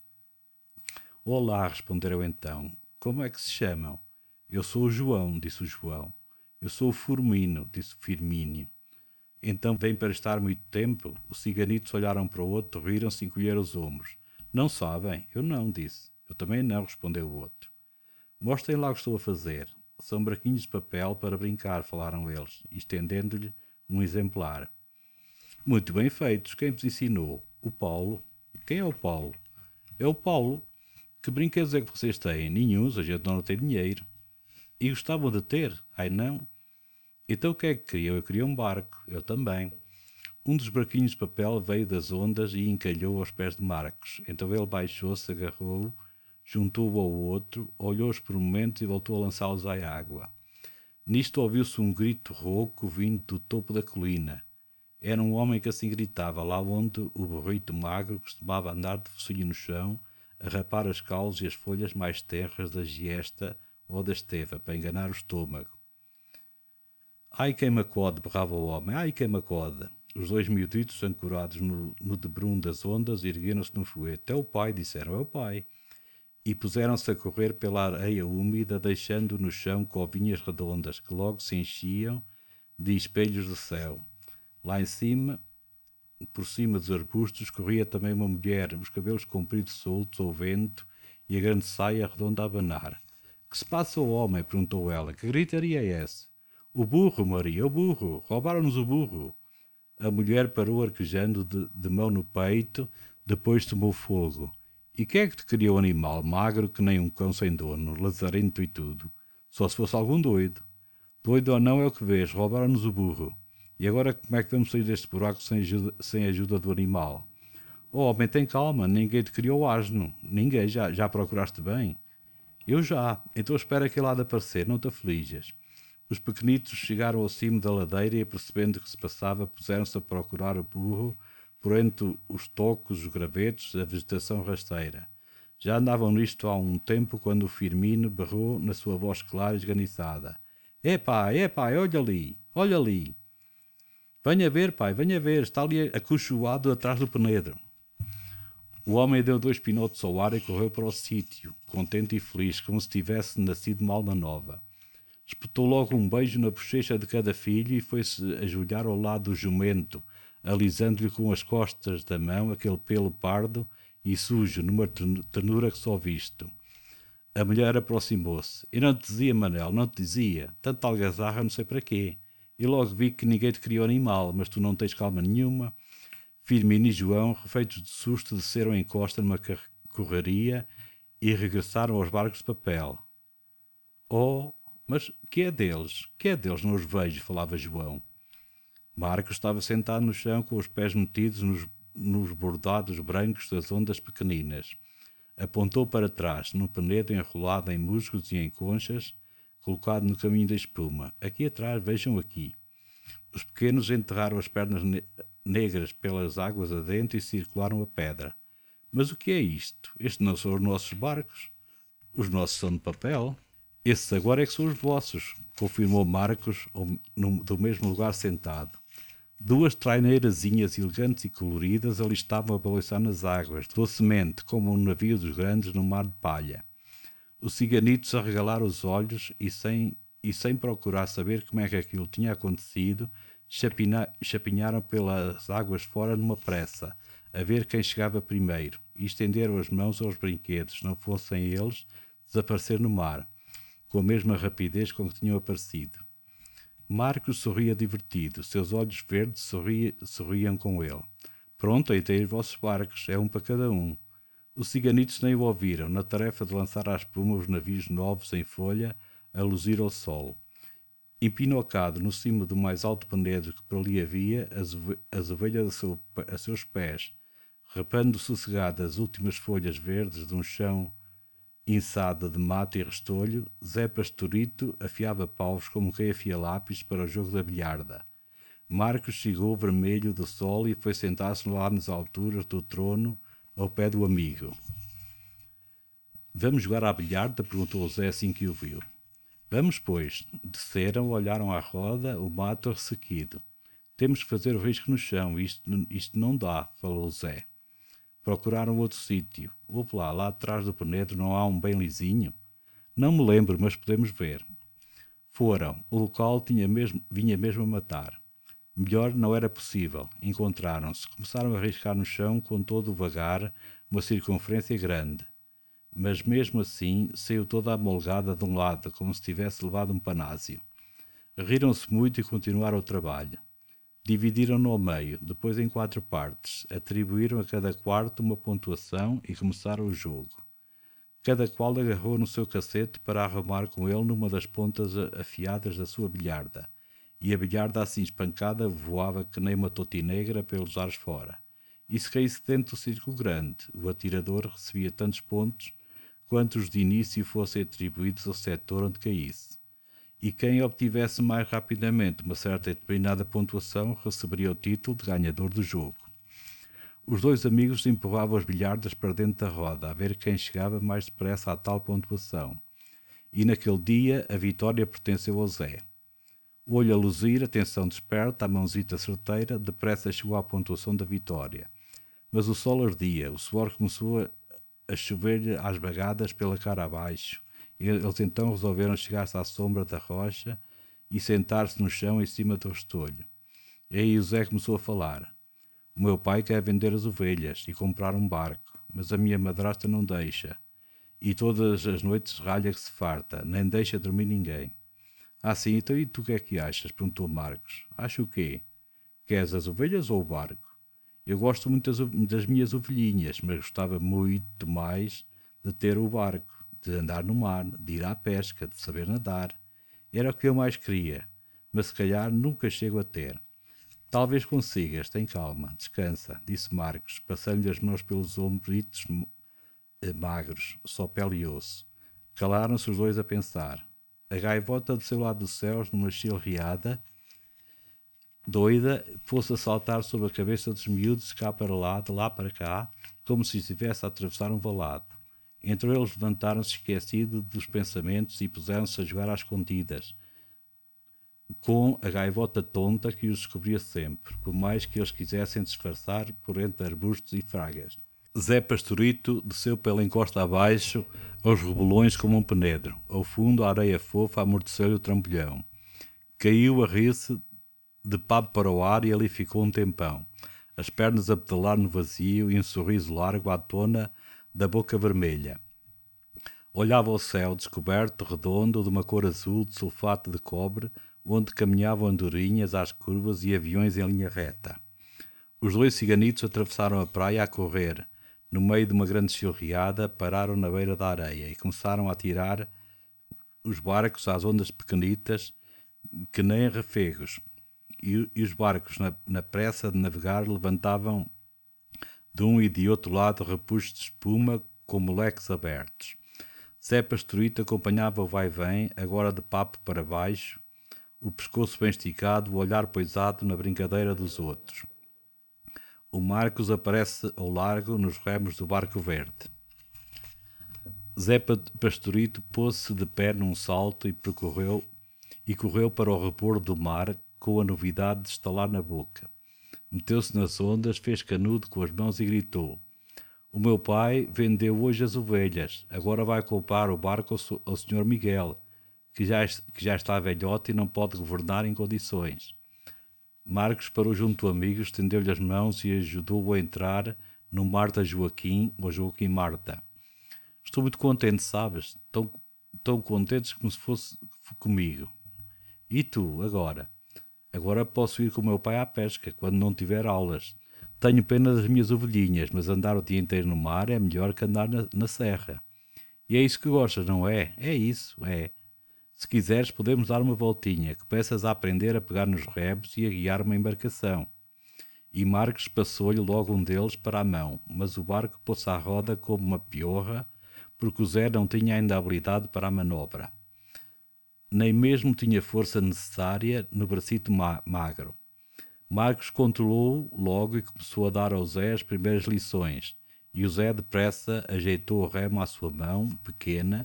Olá, responderam então. Como é que se chamam? Eu sou o João, disse o João. Eu sou o Firmino, disse o Firmínio. Então vem para estar muito tempo? Os ciganitos olharam para o outro, riram-se e encolheram os ombros. Não sabem? Eu não, disse. Eu também não, respondeu o outro. Mostrem lá o que estou a fazer. São braquinhos de papel para brincar, falaram eles, estendendo-lhe um exemplar. Muito bem feitos. Quem vos ensinou? O Paulo. Quem é o Paulo? É o Paulo. Que brinquedos é que vocês têm? Nenhuns, a gente não tem dinheiro. E gostavam de ter? Ai não? Então o que é que queriam? Eu queria um barco. Eu também. Um dos barquinhos de papel veio das ondas e encalhou aos pés de Marcos. Então ele baixou-se, agarrou-o, juntou-o ao outro, olhou-os por um momento e voltou a lançá-los à água. Nisto ouviu-se um grito rouco vindo do topo da colina. Era um homem que assim gritava, lá onde o burrito magro costumava andar de focinho no chão, a rapar as caules e as folhas mais tenras da giesta ou da esteva, para enganar o estômago. Ai, quem me acode, berrava o homem, ai, quem me acode. Os dois miuditos, ancorados no, no debrum das ondas, ergueram-se num foguete. É o pai, disseram, é o pai. E puseram-se a correr pela areia úmida, deixando no chão covinhas redondas, que logo se enchiam de espelhos do céu. Lá em cima, por cima dos arbustos, corria também uma mulher, os cabelos compridos soltos ao vento e a grande saia redonda a abanar. Que se passa ao homem? Perguntou ela. Que gritaria é essa? O burro, Maria, o burro. Roubaram-nos o burro. A mulher parou arquejando de, de mão no peito, depois tomou fogo. E quem é que te criou o animal, magro que nem um cão sem dono, lazarento e tudo? Só se fosse algum doido. Doido ou não é o que vês, roubaram-nos o burro. E agora como é que vamos sair deste buraco sem ajuda, sem ajuda do animal? Oh, homem, tem calma, ninguém te criou asno. Ninguém, já, já procuraste bem? Eu já, então espera que ele há de aparecer, não te aflijas. Os pequenitos chegaram ao cimo da ladeira e, percebendo o que se passava, puseram-se a procurar o burro por entre os tocos, os gravetos, a vegetação rasteira. Já andavam nisto há um tempo quando o Firmino berrou na sua voz clara e esganiçada. É pai, é pai, olha ali, olha ali. Venha ver, pai, venha ver, está ali acolchoado atrás do penedro. O homem deu dois pinotes ao ar e correu para o sítio, contente e feliz, como se tivesse nascido uma alma nova. Espetou logo um beijo na bochecha de cada filho e foi-se ajoelhar ao lado do jumento, alisando-lhe com as costas da mão aquele pelo pardo e sujo, numa ternura que só visto. A mulher aproximou-se. Eu não te dizia, Manel, não te dizia. Tanta algazarra, não sei para quê. E logo vi que ninguém te criou animal, mas tu não tens calma nenhuma. Firmino e João, refeitos de susto, desceram em costa numa correria e regressaram aos barcos de papel. Oh, mas que é deles? Que é deles? Não os vejo, falava João. Marcos estava sentado no chão com os pés metidos nos, nos bordados brancos das ondas pequeninas. Apontou para trás, num penedo enrolado em musgos e em conchas, colocado no caminho da espuma. Aqui atrás, vejam aqui. Os pequenos enterraram as pernas ne negras pelas águas adentro e circularam a pedra. Mas o que é isto? Estes não são os nossos barcos. Os nossos são de papel. Esses agora é que são os vossos, confirmou Marcos do mesmo lugar sentado. Duas traineirazinhas elegantes e coloridas ali estavam a balançar nas águas, docemente, como um navio dos grandes no mar de palha. Os ciganitos arregalaram os olhos e, sem, e sem procurar saber como é que aquilo tinha acontecido, chapina, chapinharam pelas águas fora numa pressa, a ver quem chegava primeiro, e estenderam as mãos aos brinquedos, não fossem eles desaparecer no mar, com a mesma rapidez com que tinham aparecido. Marcos sorria divertido, seus olhos verdes sorria, sorriam com ele. Pronto, aí tem os vossos barcos, é um para cada um. Os ciganitos nem o ouviram, na tarefa de lançar à espuma os navios novos em folha, a luzir ao sol. Empinocado no cimo do mais alto penedo que por ali havia, as, as ovelhas a, seu, a seus pés, rapando sossegadas as últimas folhas verdes de um chão inçada de mato e restolho, Zé Pastorito afiava paus como quem afia lápis para o jogo da bilharda. Marcos chegou vermelho do sol e foi sentar-se lá nas alturas do trono, ao pé do amigo. Vamos jogar à bilharda? Perguntou o Zé assim que o viu. Vamos, pois. Desceram, olharam à roda, o mato ressequido. Temos que fazer o risco no chão, isto, isto não dá, falou o Zé. Procuraram outro sítio. Ouve lá, lá atrás do penedo não há um bem lisinho? Não me lembro, mas podemos ver. Foram. O local tinha mesmo, vinha mesmo a matar. Melhor não era possível. Encontraram-se. Começaram a arriscar no chão com todo o vagar, uma circunferência grande. Mas mesmo assim saiu toda amolgada de um lado, como se tivesse levado um panásio. Riram-se muito e continuaram o trabalho. Dividiram-no ao meio, depois em quatro partes, atribuíram a cada quarto uma pontuação e começaram o jogo. Cada qual agarrou no seu cacete para arrumar com ele numa das pontas afiadas da sua bilharda, e a bilharda assim espancada voava que nem uma totinegra pelos ares fora. E se caísse dentro do círculo grande, o atirador recebia tantos pontos quantos de início fossem atribuídos ao setor onde caísse. E quem obtivesse mais rapidamente uma certa e determinada pontuação receberia o título de ganhador do jogo. Os dois amigos empurravam as bilhardas para dentro da roda, a ver quem chegava mais depressa a tal pontuação. E naquele dia a vitória pertenceu ao Zé. O olho a luzir, atenção desperta, a mãozita certeira, depressa chegou à pontuação da vitória. Mas o sol ardia, o suor começou a, a chover-lhe às bagadas pela cara abaixo. Eles então resolveram chegar-se à sombra da rocha e sentar-se no chão em cima do restolho. E aí o Zé começou a falar. O meu pai quer vender as ovelhas e comprar um barco, mas a minha madrasta não deixa. E todas as noites ralha que se farta, nem deixa dormir ninguém. Ah, sim, então e tu o que é que achas? Perguntou Marcos. Acho o quê? Queres as ovelhas ou o barco? Eu gosto muito das, das minhas ovelhinhas, mas gostava muito mais de ter o barco, de andar no mar, de ir à pesca, de saber nadar. Era o que eu mais queria, mas se calhar nunca chego a ter. Talvez consigas, tem calma, descansa, disse Marcos, passando-lhe as mãos pelos ombritos magros, só pele e osso. Calaram-se os dois a pensar. A gaivota do seu lado dos céus, numa chilreada doida, pôs-se a saltar sobre a cabeça dos miúdos, cá para lá, de lá para cá, como se estivesse a atravessar um valado. Entre eles levantaram-se esquecidos dos pensamentos e puseram-se a jogar às escondidas, com a gaivota tonta que os descobria sempre, por mais que eles quisessem disfarçar por entre arbustos e fragas. Zé Pastorito desceu pela encosta abaixo, aos rebolões como um penedro. Ao fundo, a areia fofa amorteceu-lhe o trambolhão. Caiu a rir-se de pabo para o ar e ali ficou um tempão, as pernas a pedalar no vazio e um sorriso largo à tona da boca vermelha. Olhava ao céu descoberto, redondo, de uma cor azul de sulfato de cobre, onde caminhavam andorinhas às curvas e aviões em linha reta. Os dois ciganitos atravessaram a praia a correr. No meio de uma grande chilreada, pararam na beira da areia e começaram a tirar os barcos às ondas pequenitas, que nem refegos. E, e os barcos, na, na pressa de navegar, levantavam de um e de outro lado repuxos de espuma como leques abertos. Zé Pastorito acompanhava o vai-vem, agora de papo para baixo, o pescoço bem esticado, o olhar poisado na brincadeira dos outros. O Marcos aparece ao largo nos remos do barco verde. Zé Pastorito pôs-se de pé num salto e percorreu e correu para o rebordo do mar com a novidade de estalar na boca. Meteu-se nas ondas, fez canudo com as mãos e gritou: o meu pai vendeu hoje as ovelhas, agora vai comprar o barco ao, ao senhor Miguel, que já, que já está velhote e não pode governar em condições. Marcos parou junto ao amigo, estendeu-lhe as mãos e ajudou-o a entrar no Marta Joaquim ou Joaquim Marta. Estou muito contente, sabes? Tão, tão contentes como se fosse comigo. E tu, agora? Agora posso ir com o meu pai à pesca, quando não tiver aulas. Tenho pena das minhas ovelhinhas, mas andar o dia inteiro no mar é melhor que andar na, na serra. E é isso que gostas, não é? É isso, é. Se quiseres, podemos dar uma voltinha, que começas a aprender a pegar nos rebos e a guiar uma embarcação. E Marcos passou-lhe logo um deles para a mão, mas o barco pôs-se à roda como uma piorra, porque o Zé não tinha ainda habilidade para a manobra. Nem mesmo tinha força necessária no bracito ma- magro. Marcos controlou-o logo e começou a dar ao Zé as primeiras lições, E o Zé depressa ajeitou o remo à sua mão pequena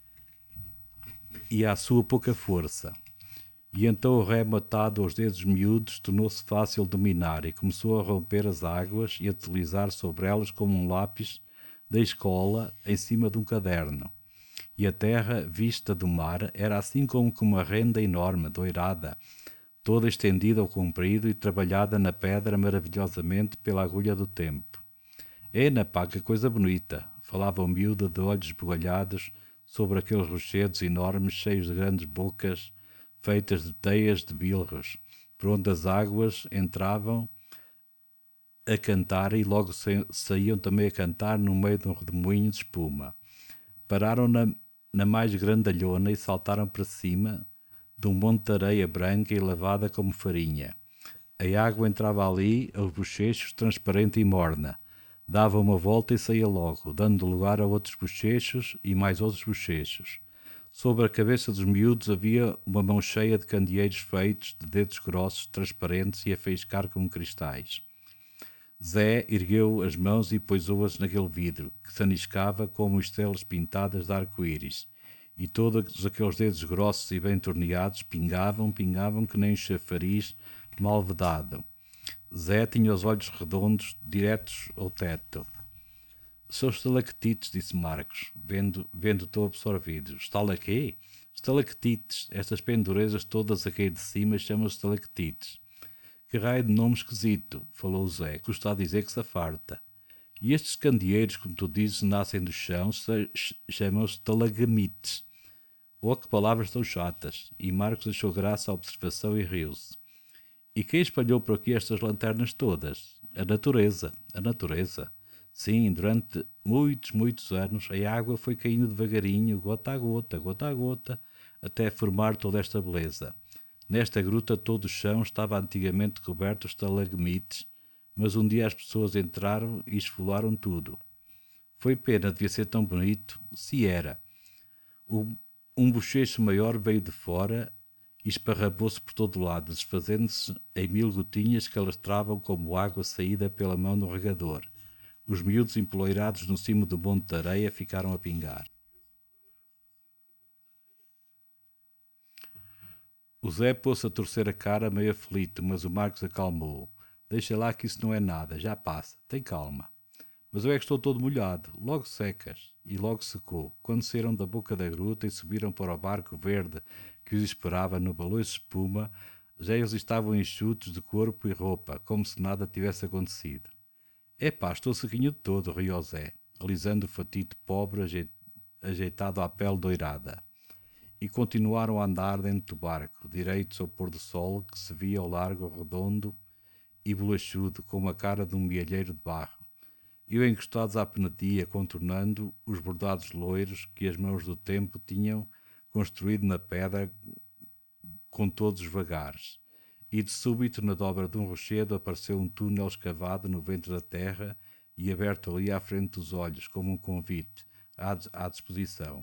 e à sua pouca força. E então o remo atado aos dedos miúdos tornou-se fácil de dominar e começou a romper as águas e a deslizar sobre elas como um lápis da escola em cima de um caderno. E a terra, vista do mar, era assim como uma renda enorme, doirada, toda estendida ao comprido e trabalhada na pedra maravilhosamente pela agulha do tempo. Ena, pá, que coisa bonita! Falava o miúdo de olhos esbugalhados sobre aqueles rochedos enormes cheios de grandes bocas feitas de teias de bilros, por onde as águas entravam a cantar e logo saíam também a cantar no meio de um redemoinho de espuma. Pararam na, na mais grandalhona e saltaram para cima de um monte de areia branca e lavada como farinha. A água entrava ali aos bochechos, transparente e morna. Dava uma volta e saía logo, dando lugar a outros bochechos e mais outros bochechos. Sobre a cabeça dos miúdos havia uma mão cheia de candeeiros feitos de dedos grossos, transparentes e a faiscar como cristais. Zé ergueu as mãos e pousou-as naquele vidro, que se aniscava como estrelas pintadas de arco-íris, e todos aqueles dedos grossos e bem torneados pingavam, pingavam que nem um chafariz mal vedado. Zé tinha os olhos redondos, diretos ao teto. São estalactites, disse Marcos, vendo, vendo tão absorvido. Estalaquê? Estalactites. Estas pendurezas todas a cair de cima chamam-se estalactites. Que raio de nome esquisito, falou o Zé, custa a dizer que se afarta. E estes candeeiros, como tu dizes, nascem do chão, chamam-se estalagmites. Oh, que palavras tão chatas! E Marcos achou graça à observação e riu-se. E quem espalhou por aqui estas lanternas todas? A natureza, a natureza. Sim, durante muitos, muitos anos a água foi caindo devagarinho, gota a gota, gota a gota, até formar toda esta beleza. Nesta gruta todo o chão estava antigamente coberto de estalagmites, mas um dia as pessoas entraram e esfolaram tudo. Foi pena, devia ser tão bonito. Se era. Um, um bochecho maior veio de fora e esparramou-se por todo lado, desfazendo-se em mil gotinhas que alastravam como água saída pela mão do regador. Os miúdos empoleirados no cimo do monte de areia ficaram a pingar. O Zé pôs-se a torcer a cara meio aflito, mas o Marcos acalmou. Deixa lá que isso não é nada, já passa, tem calma. Mas eu é que estou todo molhado, logo secas. E logo secou, quando saíram da boca da gruta e subiram para o barco verde que os esperava no baloiço de espuma, já eles estavam enxutos de corpo e roupa, como se nada tivesse acontecido. Epá, estou sequinho de todo, riu Zé, alisando o fatito pobre ajeitado à pele doirada. E continuaram a andar dentro do barco, direitos ao pôr do sol que se via ao largo redondo e bolachudo, com a cara de um mielheiro de barro. E encostados à penatia, contornando os bordados loiros que as mãos do tempo tinham construído na pedra com todos os vagares. E de súbito, na dobra de um rochedo, apareceu um túnel escavado no ventre da terra e aberto ali à frente dos olhos, como um convite, à, à disposição.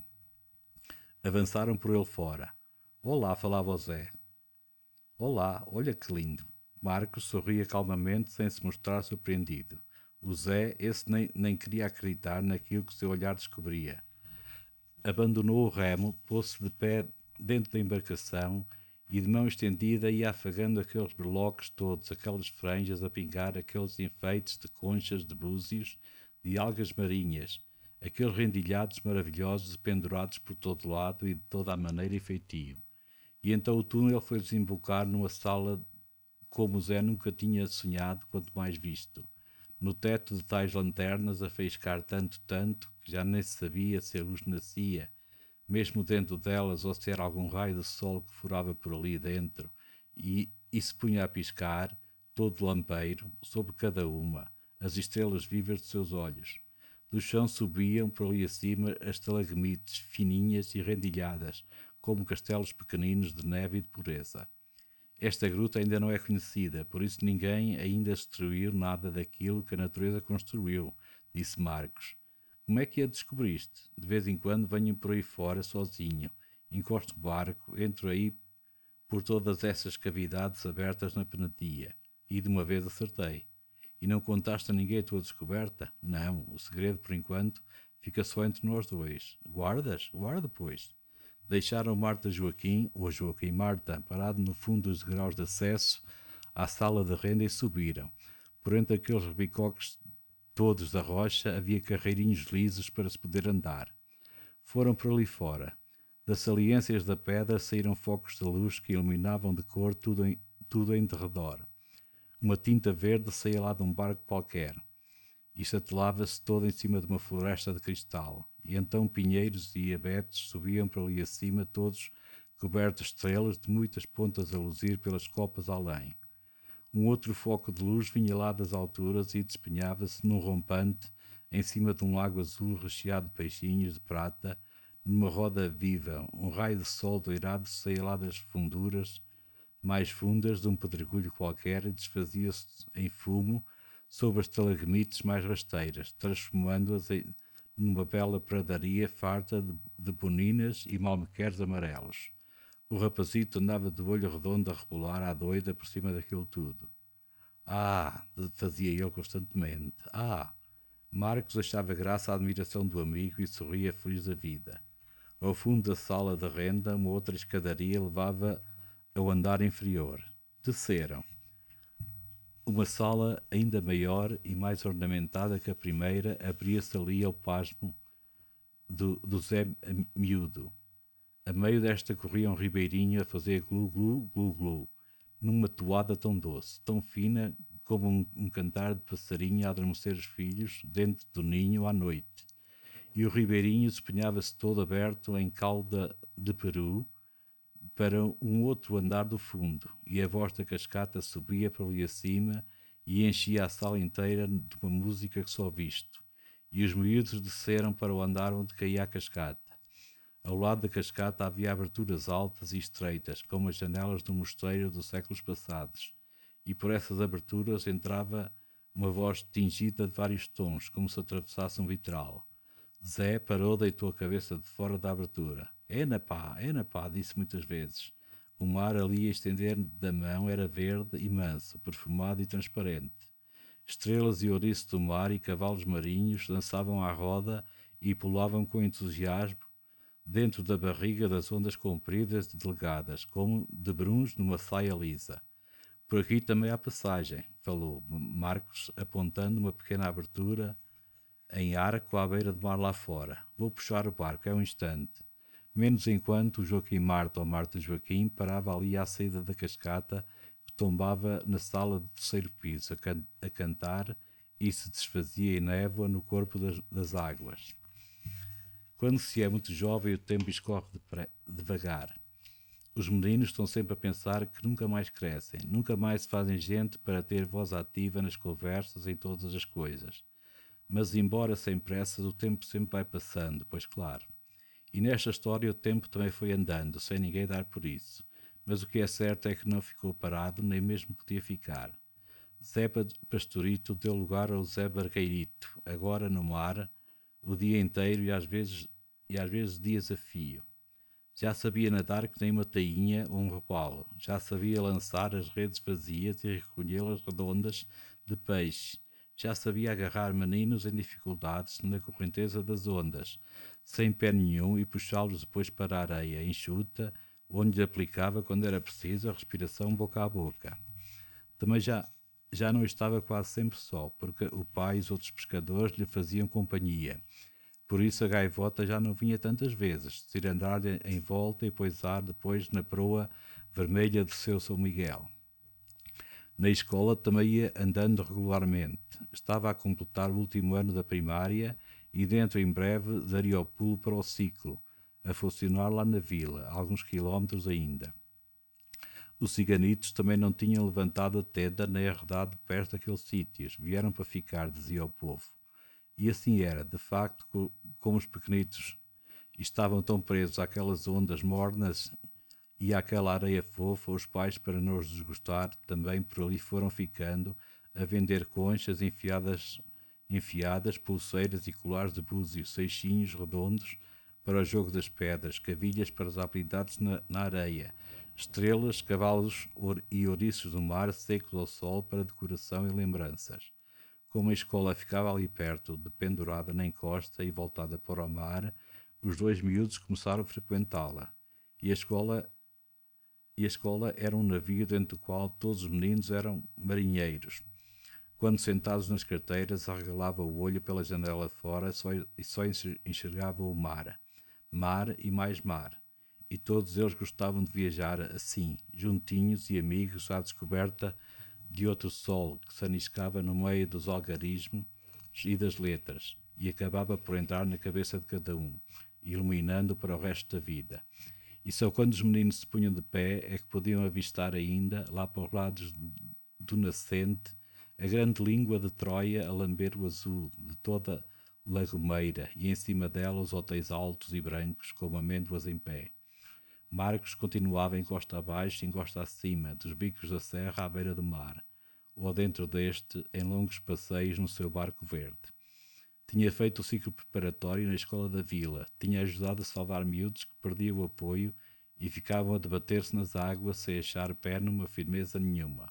Avançaram por ele fora. Olá, falava o Zé. Olá, olha que lindo. Marcos sorria calmamente, sem se mostrar surpreendido. O Zé, esse nem, nem queria acreditar naquilo que o seu olhar descobria. Abandonou o remo, pôs-se de pé dentro da embarcação e de mão estendida ia afagando aqueles berloques todos, aquelas franjas a pingar, aqueles enfeites de conchas, de búzios, de algas marinhas, aqueles rendilhados maravilhosos pendurados por todo lado e de toda a maneira e feitio. E então o túnel foi desembocar numa sala como o Zé nunca tinha sonhado, quanto mais visto. No teto de tais lanternas a faiscar tanto, tanto, que já nem se sabia se a luz nascia, mesmo dentro delas, ou se era algum raio de sol que furava por ali dentro, e, e se punha a piscar, todo lampeiro, sobre cada uma, as estrelas vivas de seus olhos. Do chão subiam, por ali acima, as estalagmites fininhas e rendilhadas, como castelos pequeninos de neve e de pureza. Esta gruta ainda não é conhecida, por isso ninguém ainda destruiu nada daquilo que a natureza construiu, disse Marcos. Como é que a descobriste? De vez em quando venho por aí fora sozinho, encosto o barco, entro aí por todas essas cavidades abertas na penatia, e de uma vez acertei. E não contaste a ninguém a tua descoberta? Não, o segredo, por enquanto, fica só entre nós dois. Guardas? Guarda, pois. Deixaram Marta Joaquim, ou Joaquim Marta, parado no fundo dos degraus de acesso à sala de renda e subiram. Por entre aqueles rebicoques todos da rocha havia carreirinhos lisos para se poder andar. Foram por ali fora. Das saliências da pedra saíram focos de luz que iluminavam de cor tudo em, tudo em derredor. Uma tinta verde saía lá de um barco qualquer e estatelava-se toda em cima de uma floresta de cristal, e então pinheiros e abetos subiam para ali acima, todos cobertos de estrelas de muitas pontas a luzir pelas copas além. Um outro foco de luz vinha lá das alturas e despenhava-se num rompante em cima de um lago azul recheado de peixinhos de prata, numa roda viva. Um raio de sol doirado saía lá das funduras mais fundas de um pedregulho qualquer e desfazia-se em fumo sobre as estalagmites mais rasteiras, transformando-as numa bela pradaria farta de, de boninas e malmequeres amarelos. O rapazito andava de olho redondo a rebolar à doida por cima daquilo tudo. Ah! Fazia ele constantemente. Ah! Marcos achava graça à admiração do amigo e sorria feliz da vida. Ao fundo da sala de renda, uma outra escadaria levava ao andar inferior. Desceram. Uma sala ainda maior e mais ornamentada que a primeira abria-se ali ao pasmo do, do Zé Miúdo. A meio desta corria um ribeirinho a fazer glu-glu, glu-glu, numa toada tão doce, tão fina como um, um cantar de passarinho a adormecer os filhos dentro do ninho à noite. E o ribeirinho despenhava-se todo aberto em cauda de peru para um outro andar do fundo, e a voz da cascata subia para ali acima e enchia a sala inteira de uma música que só visto. E os miúdos desceram para o andar onde caía a cascata. Ao lado da cascata havia aberturas altas e estreitas, como as janelas de um mosteiro dos séculos passados, e por essas aberturas entrava uma voz tingida de vários tons, como se atravessasse um vitral. Zé parou, deitou a cabeça de fora da abertura. Ena pá, ena pá, disse muitas vezes. O mar ali a estender da mão era verde e manso, perfumado e transparente. Estrelas e ouriços do mar e cavalos marinhos dançavam à roda e pulavam com entusiasmo dentro da barriga das ondas compridas e delgadas, como de bruns numa saia lisa. Por aqui também há passagem, falou Marcos, apontando uma pequena abertura em arco à beira do mar lá fora. Vou puxar o barco, é um instante. Menos enquanto o Joaquim Marta ou Marta Joaquim parava ali à saída da cascata que tombava na sala do terceiro piso a, can a cantar e se desfazia em névoa no corpo das, das águas. Quando se é muito jovem o tempo escorre devagar. Os meninos estão sempre a pensar que nunca mais crescem, nunca mais se fazem gente para ter voz ativa nas conversas em todas as coisas. Mas, embora sem pressas, o tempo sempre vai passando, pois claro. E nesta história o tempo também foi andando, sem ninguém dar por isso. Mas o que é certo é que não ficou parado, nem mesmo podia ficar. Zé Pastorito deu lugar ao Zé Barqueirito, agora no mar, o dia inteiro e às vezes, e às vezes dias a fio. Já sabia nadar que nem uma tainha ou um robalo. Já sabia lançar as redes vazias e recolhê-las redondas de peixe. Já sabia agarrar meninos em dificuldades na correnteza das ondas, sem pé nenhum, e puxá-los depois para a areia enxuta, onde lhe aplicava, quando era preciso, a respiração boca a boca. Também já, já não estava quase sempre só, porque o pai e os outros pescadores lhe faziam companhia. Por isso a gaivota já não vinha tantas vezes, cirandar-lhe em volta e poisar depois na proa vermelha do seu São Miguel. Na escola também ia andando regularmente. Estava a completar o último ano da primária e dentro em breve daria o pulo para o ciclo, a funcionar lá na vila, alguns quilómetros ainda. Os ciganitos também não tinham levantado a tenda nem arredado perto daqueles sítios, vieram para ficar, dizia o povo. E assim era, de facto, como os pequenitos estavam tão presos àquelas ondas mornas e àquela areia fofa, os pais, para não os desgostar, também por ali foram ficando a vender conchas enfiadas, enfiadas pulseiras e colares de búzios, seixinhos redondos para o jogo das pedras, cavilhas para as habilidades na, na areia, estrelas, cavalos e ouriços do mar secos ao sol para decoração e lembranças. Como a escola ficava ali perto, dependurada na encosta e voltada para o mar, os dois miúdos começaram a frequentá-la. E a escola e a escola era um navio dentro do qual todos os meninos eram marinheiros. Quando sentados nas carteiras, arregalava o olho pela janela fora só, e só enxergava o mar. Mar e mais mar. E todos eles gostavam de viajar assim, juntinhos e amigos, à descoberta de outro sol que se aniscava no meio dos algarismos e das letras, e acabava por entrar na cabeça de cada um, iluminando para o resto da vida. E só quando os meninos se punham de pé é que podiam avistar ainda, lá para os lados do nascente, a grande língua de Troia a lamber o azul de toda Lagomeira, e em cima dela os hotéis altos e brancos como amêndoas em pé. Marcos continuava em costa abaixo e em costa acima, dos bicos da serra à beira do mar, ou dentro deste, em longos passeios no seu barco verde. Tinha feito o ciclo preparatório na escola da vila, tinha ajudado a salvar miúdos que perdiam o apoio e ficavam a debater-se nas águas sem achar pé numa firmeza nenhuma.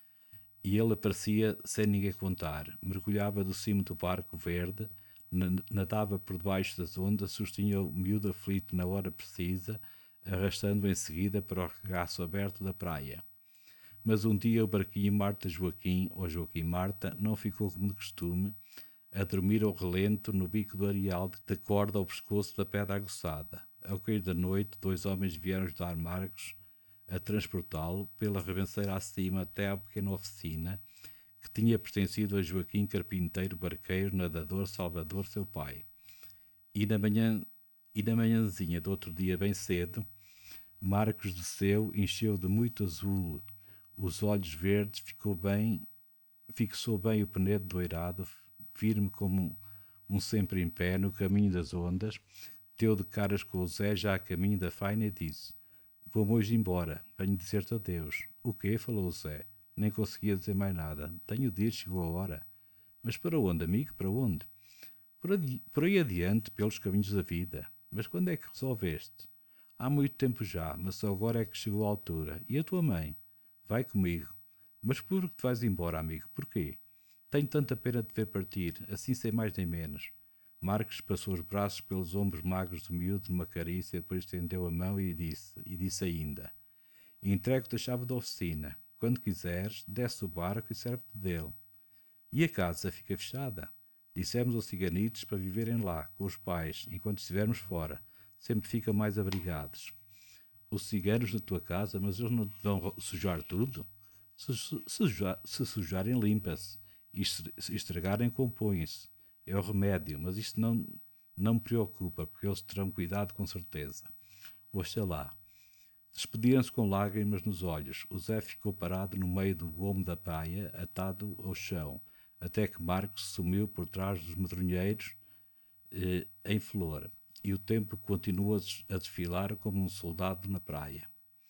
E ele aparecia sem ninguém contar, mergulhava do cimo do barco verde, nadava por debaixo das ondas, sustinha o miúdo aflito na hora precisa, arrastando-o em seguida para o regaço aberto da praia. Mas um dia o barquinho Marta Joaquim, ou Joaquim Marta, não ficou como de costume, a dormir ao relento no bico do areal da corda ao pescoço da pedra aguçada. Ao cair da noite, dois homens vieram ajudar Marcos a transportá-lo pela ribanceira acima até à pequena oficina que tinha pertencido a Joaquim Carpinteiro Barqueiro, nadador Salvador, seu pai. E na manhã, e na manhãzinha do outro dia, bem cedo, Marcos desceu, encheu de muito azul os olhos verdes, ficou bem, fixou bem o penedo doirado, firme como um sempre em pé, no caminho das ondas, deu de caras com o Zé já a caminho da faina e disse: "Vou-me hoje embora, venho dizer-te adeus." "O quê?" falou o Zé. Nem conseguia dizer mais nada. "Tenho de ir, chegou a hora." "Mas para onde, amigo, para onde?" Por, adi por aí adiante, pelos caminhos da vida." "Mas quando é que resolveste?" "Há muito tempo já, mas só agora é que chegou a altura." "E a tua mãe?" "Vai comigo." "Mas por que te vais embora, amigo? Porquê?" "Tenho tanta pena de ver partir, assim sem mais nem menos." Marcos passou os braços pelos ombros magros do miúdo numa carícia, depois estendeu a mão e disse, e disse ainda: "Entrego-te a chave da oficina. Quando quiseres, desce o barco e serve-te dele." "E a casa fica fechada?" "Dissemos aos ciganitos para viverem lá, com os pais, enquanto estivermos fora. Sempre ficam mais abrigados." "Os ciganos na tua casa, mas eles não te vão sujar tudo?" Se, se, suja, se sujarem, limpa-se. E se estragarem, compõem-se. É o remédio, mas isto não, não me preocupa, porque eles terão cuidado com certeza." Oxa lá. Despediram-se com lágrimas nos olhos. O Zé ficou parado no meio do gomo da praia, atado ao chão, até que Marcos sumiu por trás dos medronheiros eh, em flor, e o tempo continua a desfilar como um soldado na praia.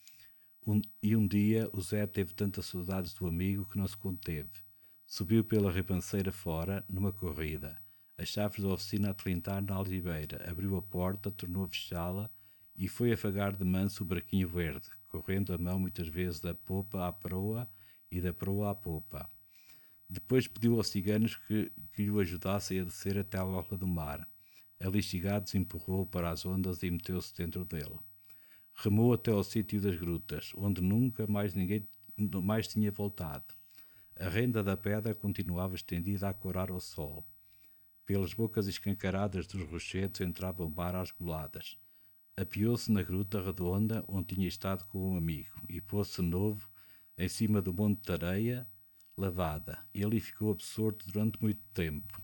Um, e um dia o Zé teve tantas saudades do amigo que não se conteve. Subiu pela ribanceira fora, numa corrida, as chaves da oficina a tilintar na algibeira, abriu a porta, tornou a fechá-la e foi afagar de manso o barquinho verde, correndo a mão muitas vezes da popa à proa e da proa à popa. Depois pediu aos ciganos que, que lhe ajudassem a descer até à orla do mar. Ali chegados, empurrou para as ondas e meteu-se dentro dele. Remou até ao sítio das grutas, onde nunca mais ninguém mais tinha voltado. A renda da pedra continuava estendida a corar ao sol. Pelas bocas escancaradas dos rochedos entrava o mar às goladas. Apiou-se na gruta redonda onde tinha estado com um amigo e pôs-se novo em cima do monte de areia lavada. E ali ficou absorto durante muito tempo.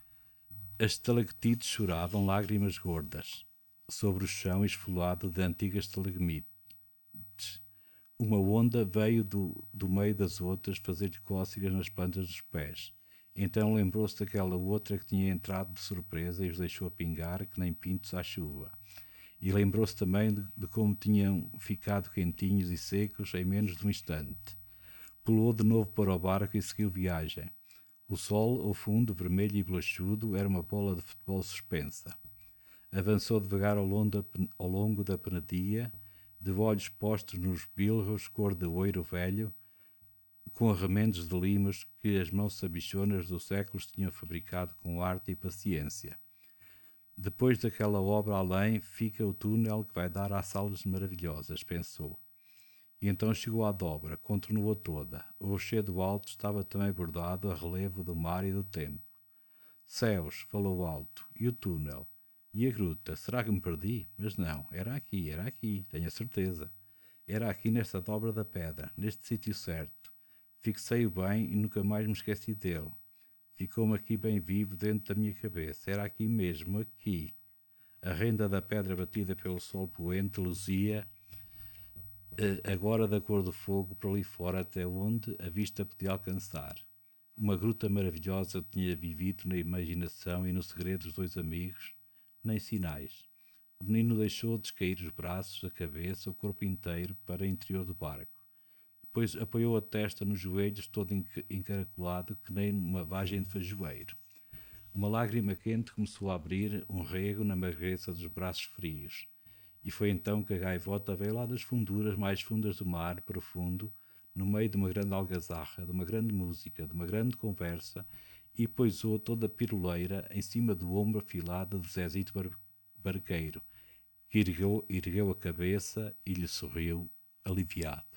As estalactites choravam lágrimas gordas sobre o chão esfolado de antigas estalagmites. Uma onda veio do, do meio das outras fazer-lhe cócegas nas plantas dos pés. Então lembrou-se daquela outra que tinha entrado de surpresa e os deixou a pingar, que nem pintos à chuva. E lembrou-se também de, de como tinham ficado quentinhos e secos em menos de um instante. Pulou de novo para o barco e seguiu viagem. O sol, ao fundo, vermelho e bolachudo, era uma bola de futebol suspensa. Avançou devagar ao longo da, ao longo da penadia, de olhos postos nos bilros cor de ouro velho, com arremendos de limos que as mãos sabichonas do séculos tinham fabricado com arte e paciência. Depois daquela obra além, fica o túnel que vai dar às salas maravilhosas, pensou. E então chegou à dobra, continuou toda. O rochedo alto estava também bordado a relevo do mar e do tempo. Céus, falou alto, e o túnel? E a gruta? Será que me perdi? Mas não, era aqui, era aqui, tenho a certeza. Era aqui nesta dobra da pedra, neste sítio certo. Fixei-o bem e nunca mais me esqueci dele. Ficou-me aqui bem vivo dentro da minha cabeça. Era aqui mesmo, aqui. A renda da pedra batida pelo sol poente luzia, agora da cor do fogo, para ali fora, até onde a vista podia alcançar. Uma gruta maravilhosa tinha vivido na imaginação e no segredo dos dois amigos, nem sinais. O menino deixou descair os braços, a cabeça, o corpo inteiro para o interior do barco. Depois apoiou a testa nos joelhos, todo encaracolado, que nem uma vagem de fajoeiro. Uma lágrima quente começou a abrir um rego na magreza dos braços frios. E foi então que a gaivota veio lá das funduras mais fundas do mar profundo, no meio de uma grande algazarra, de uma grande música, de uma grande conversa, e pousou toda a piruleira em cima do ombro afilado de Zezito bar Barqueiro, que ergueu, ergueu a cabeça e lhe sorriu aliviado.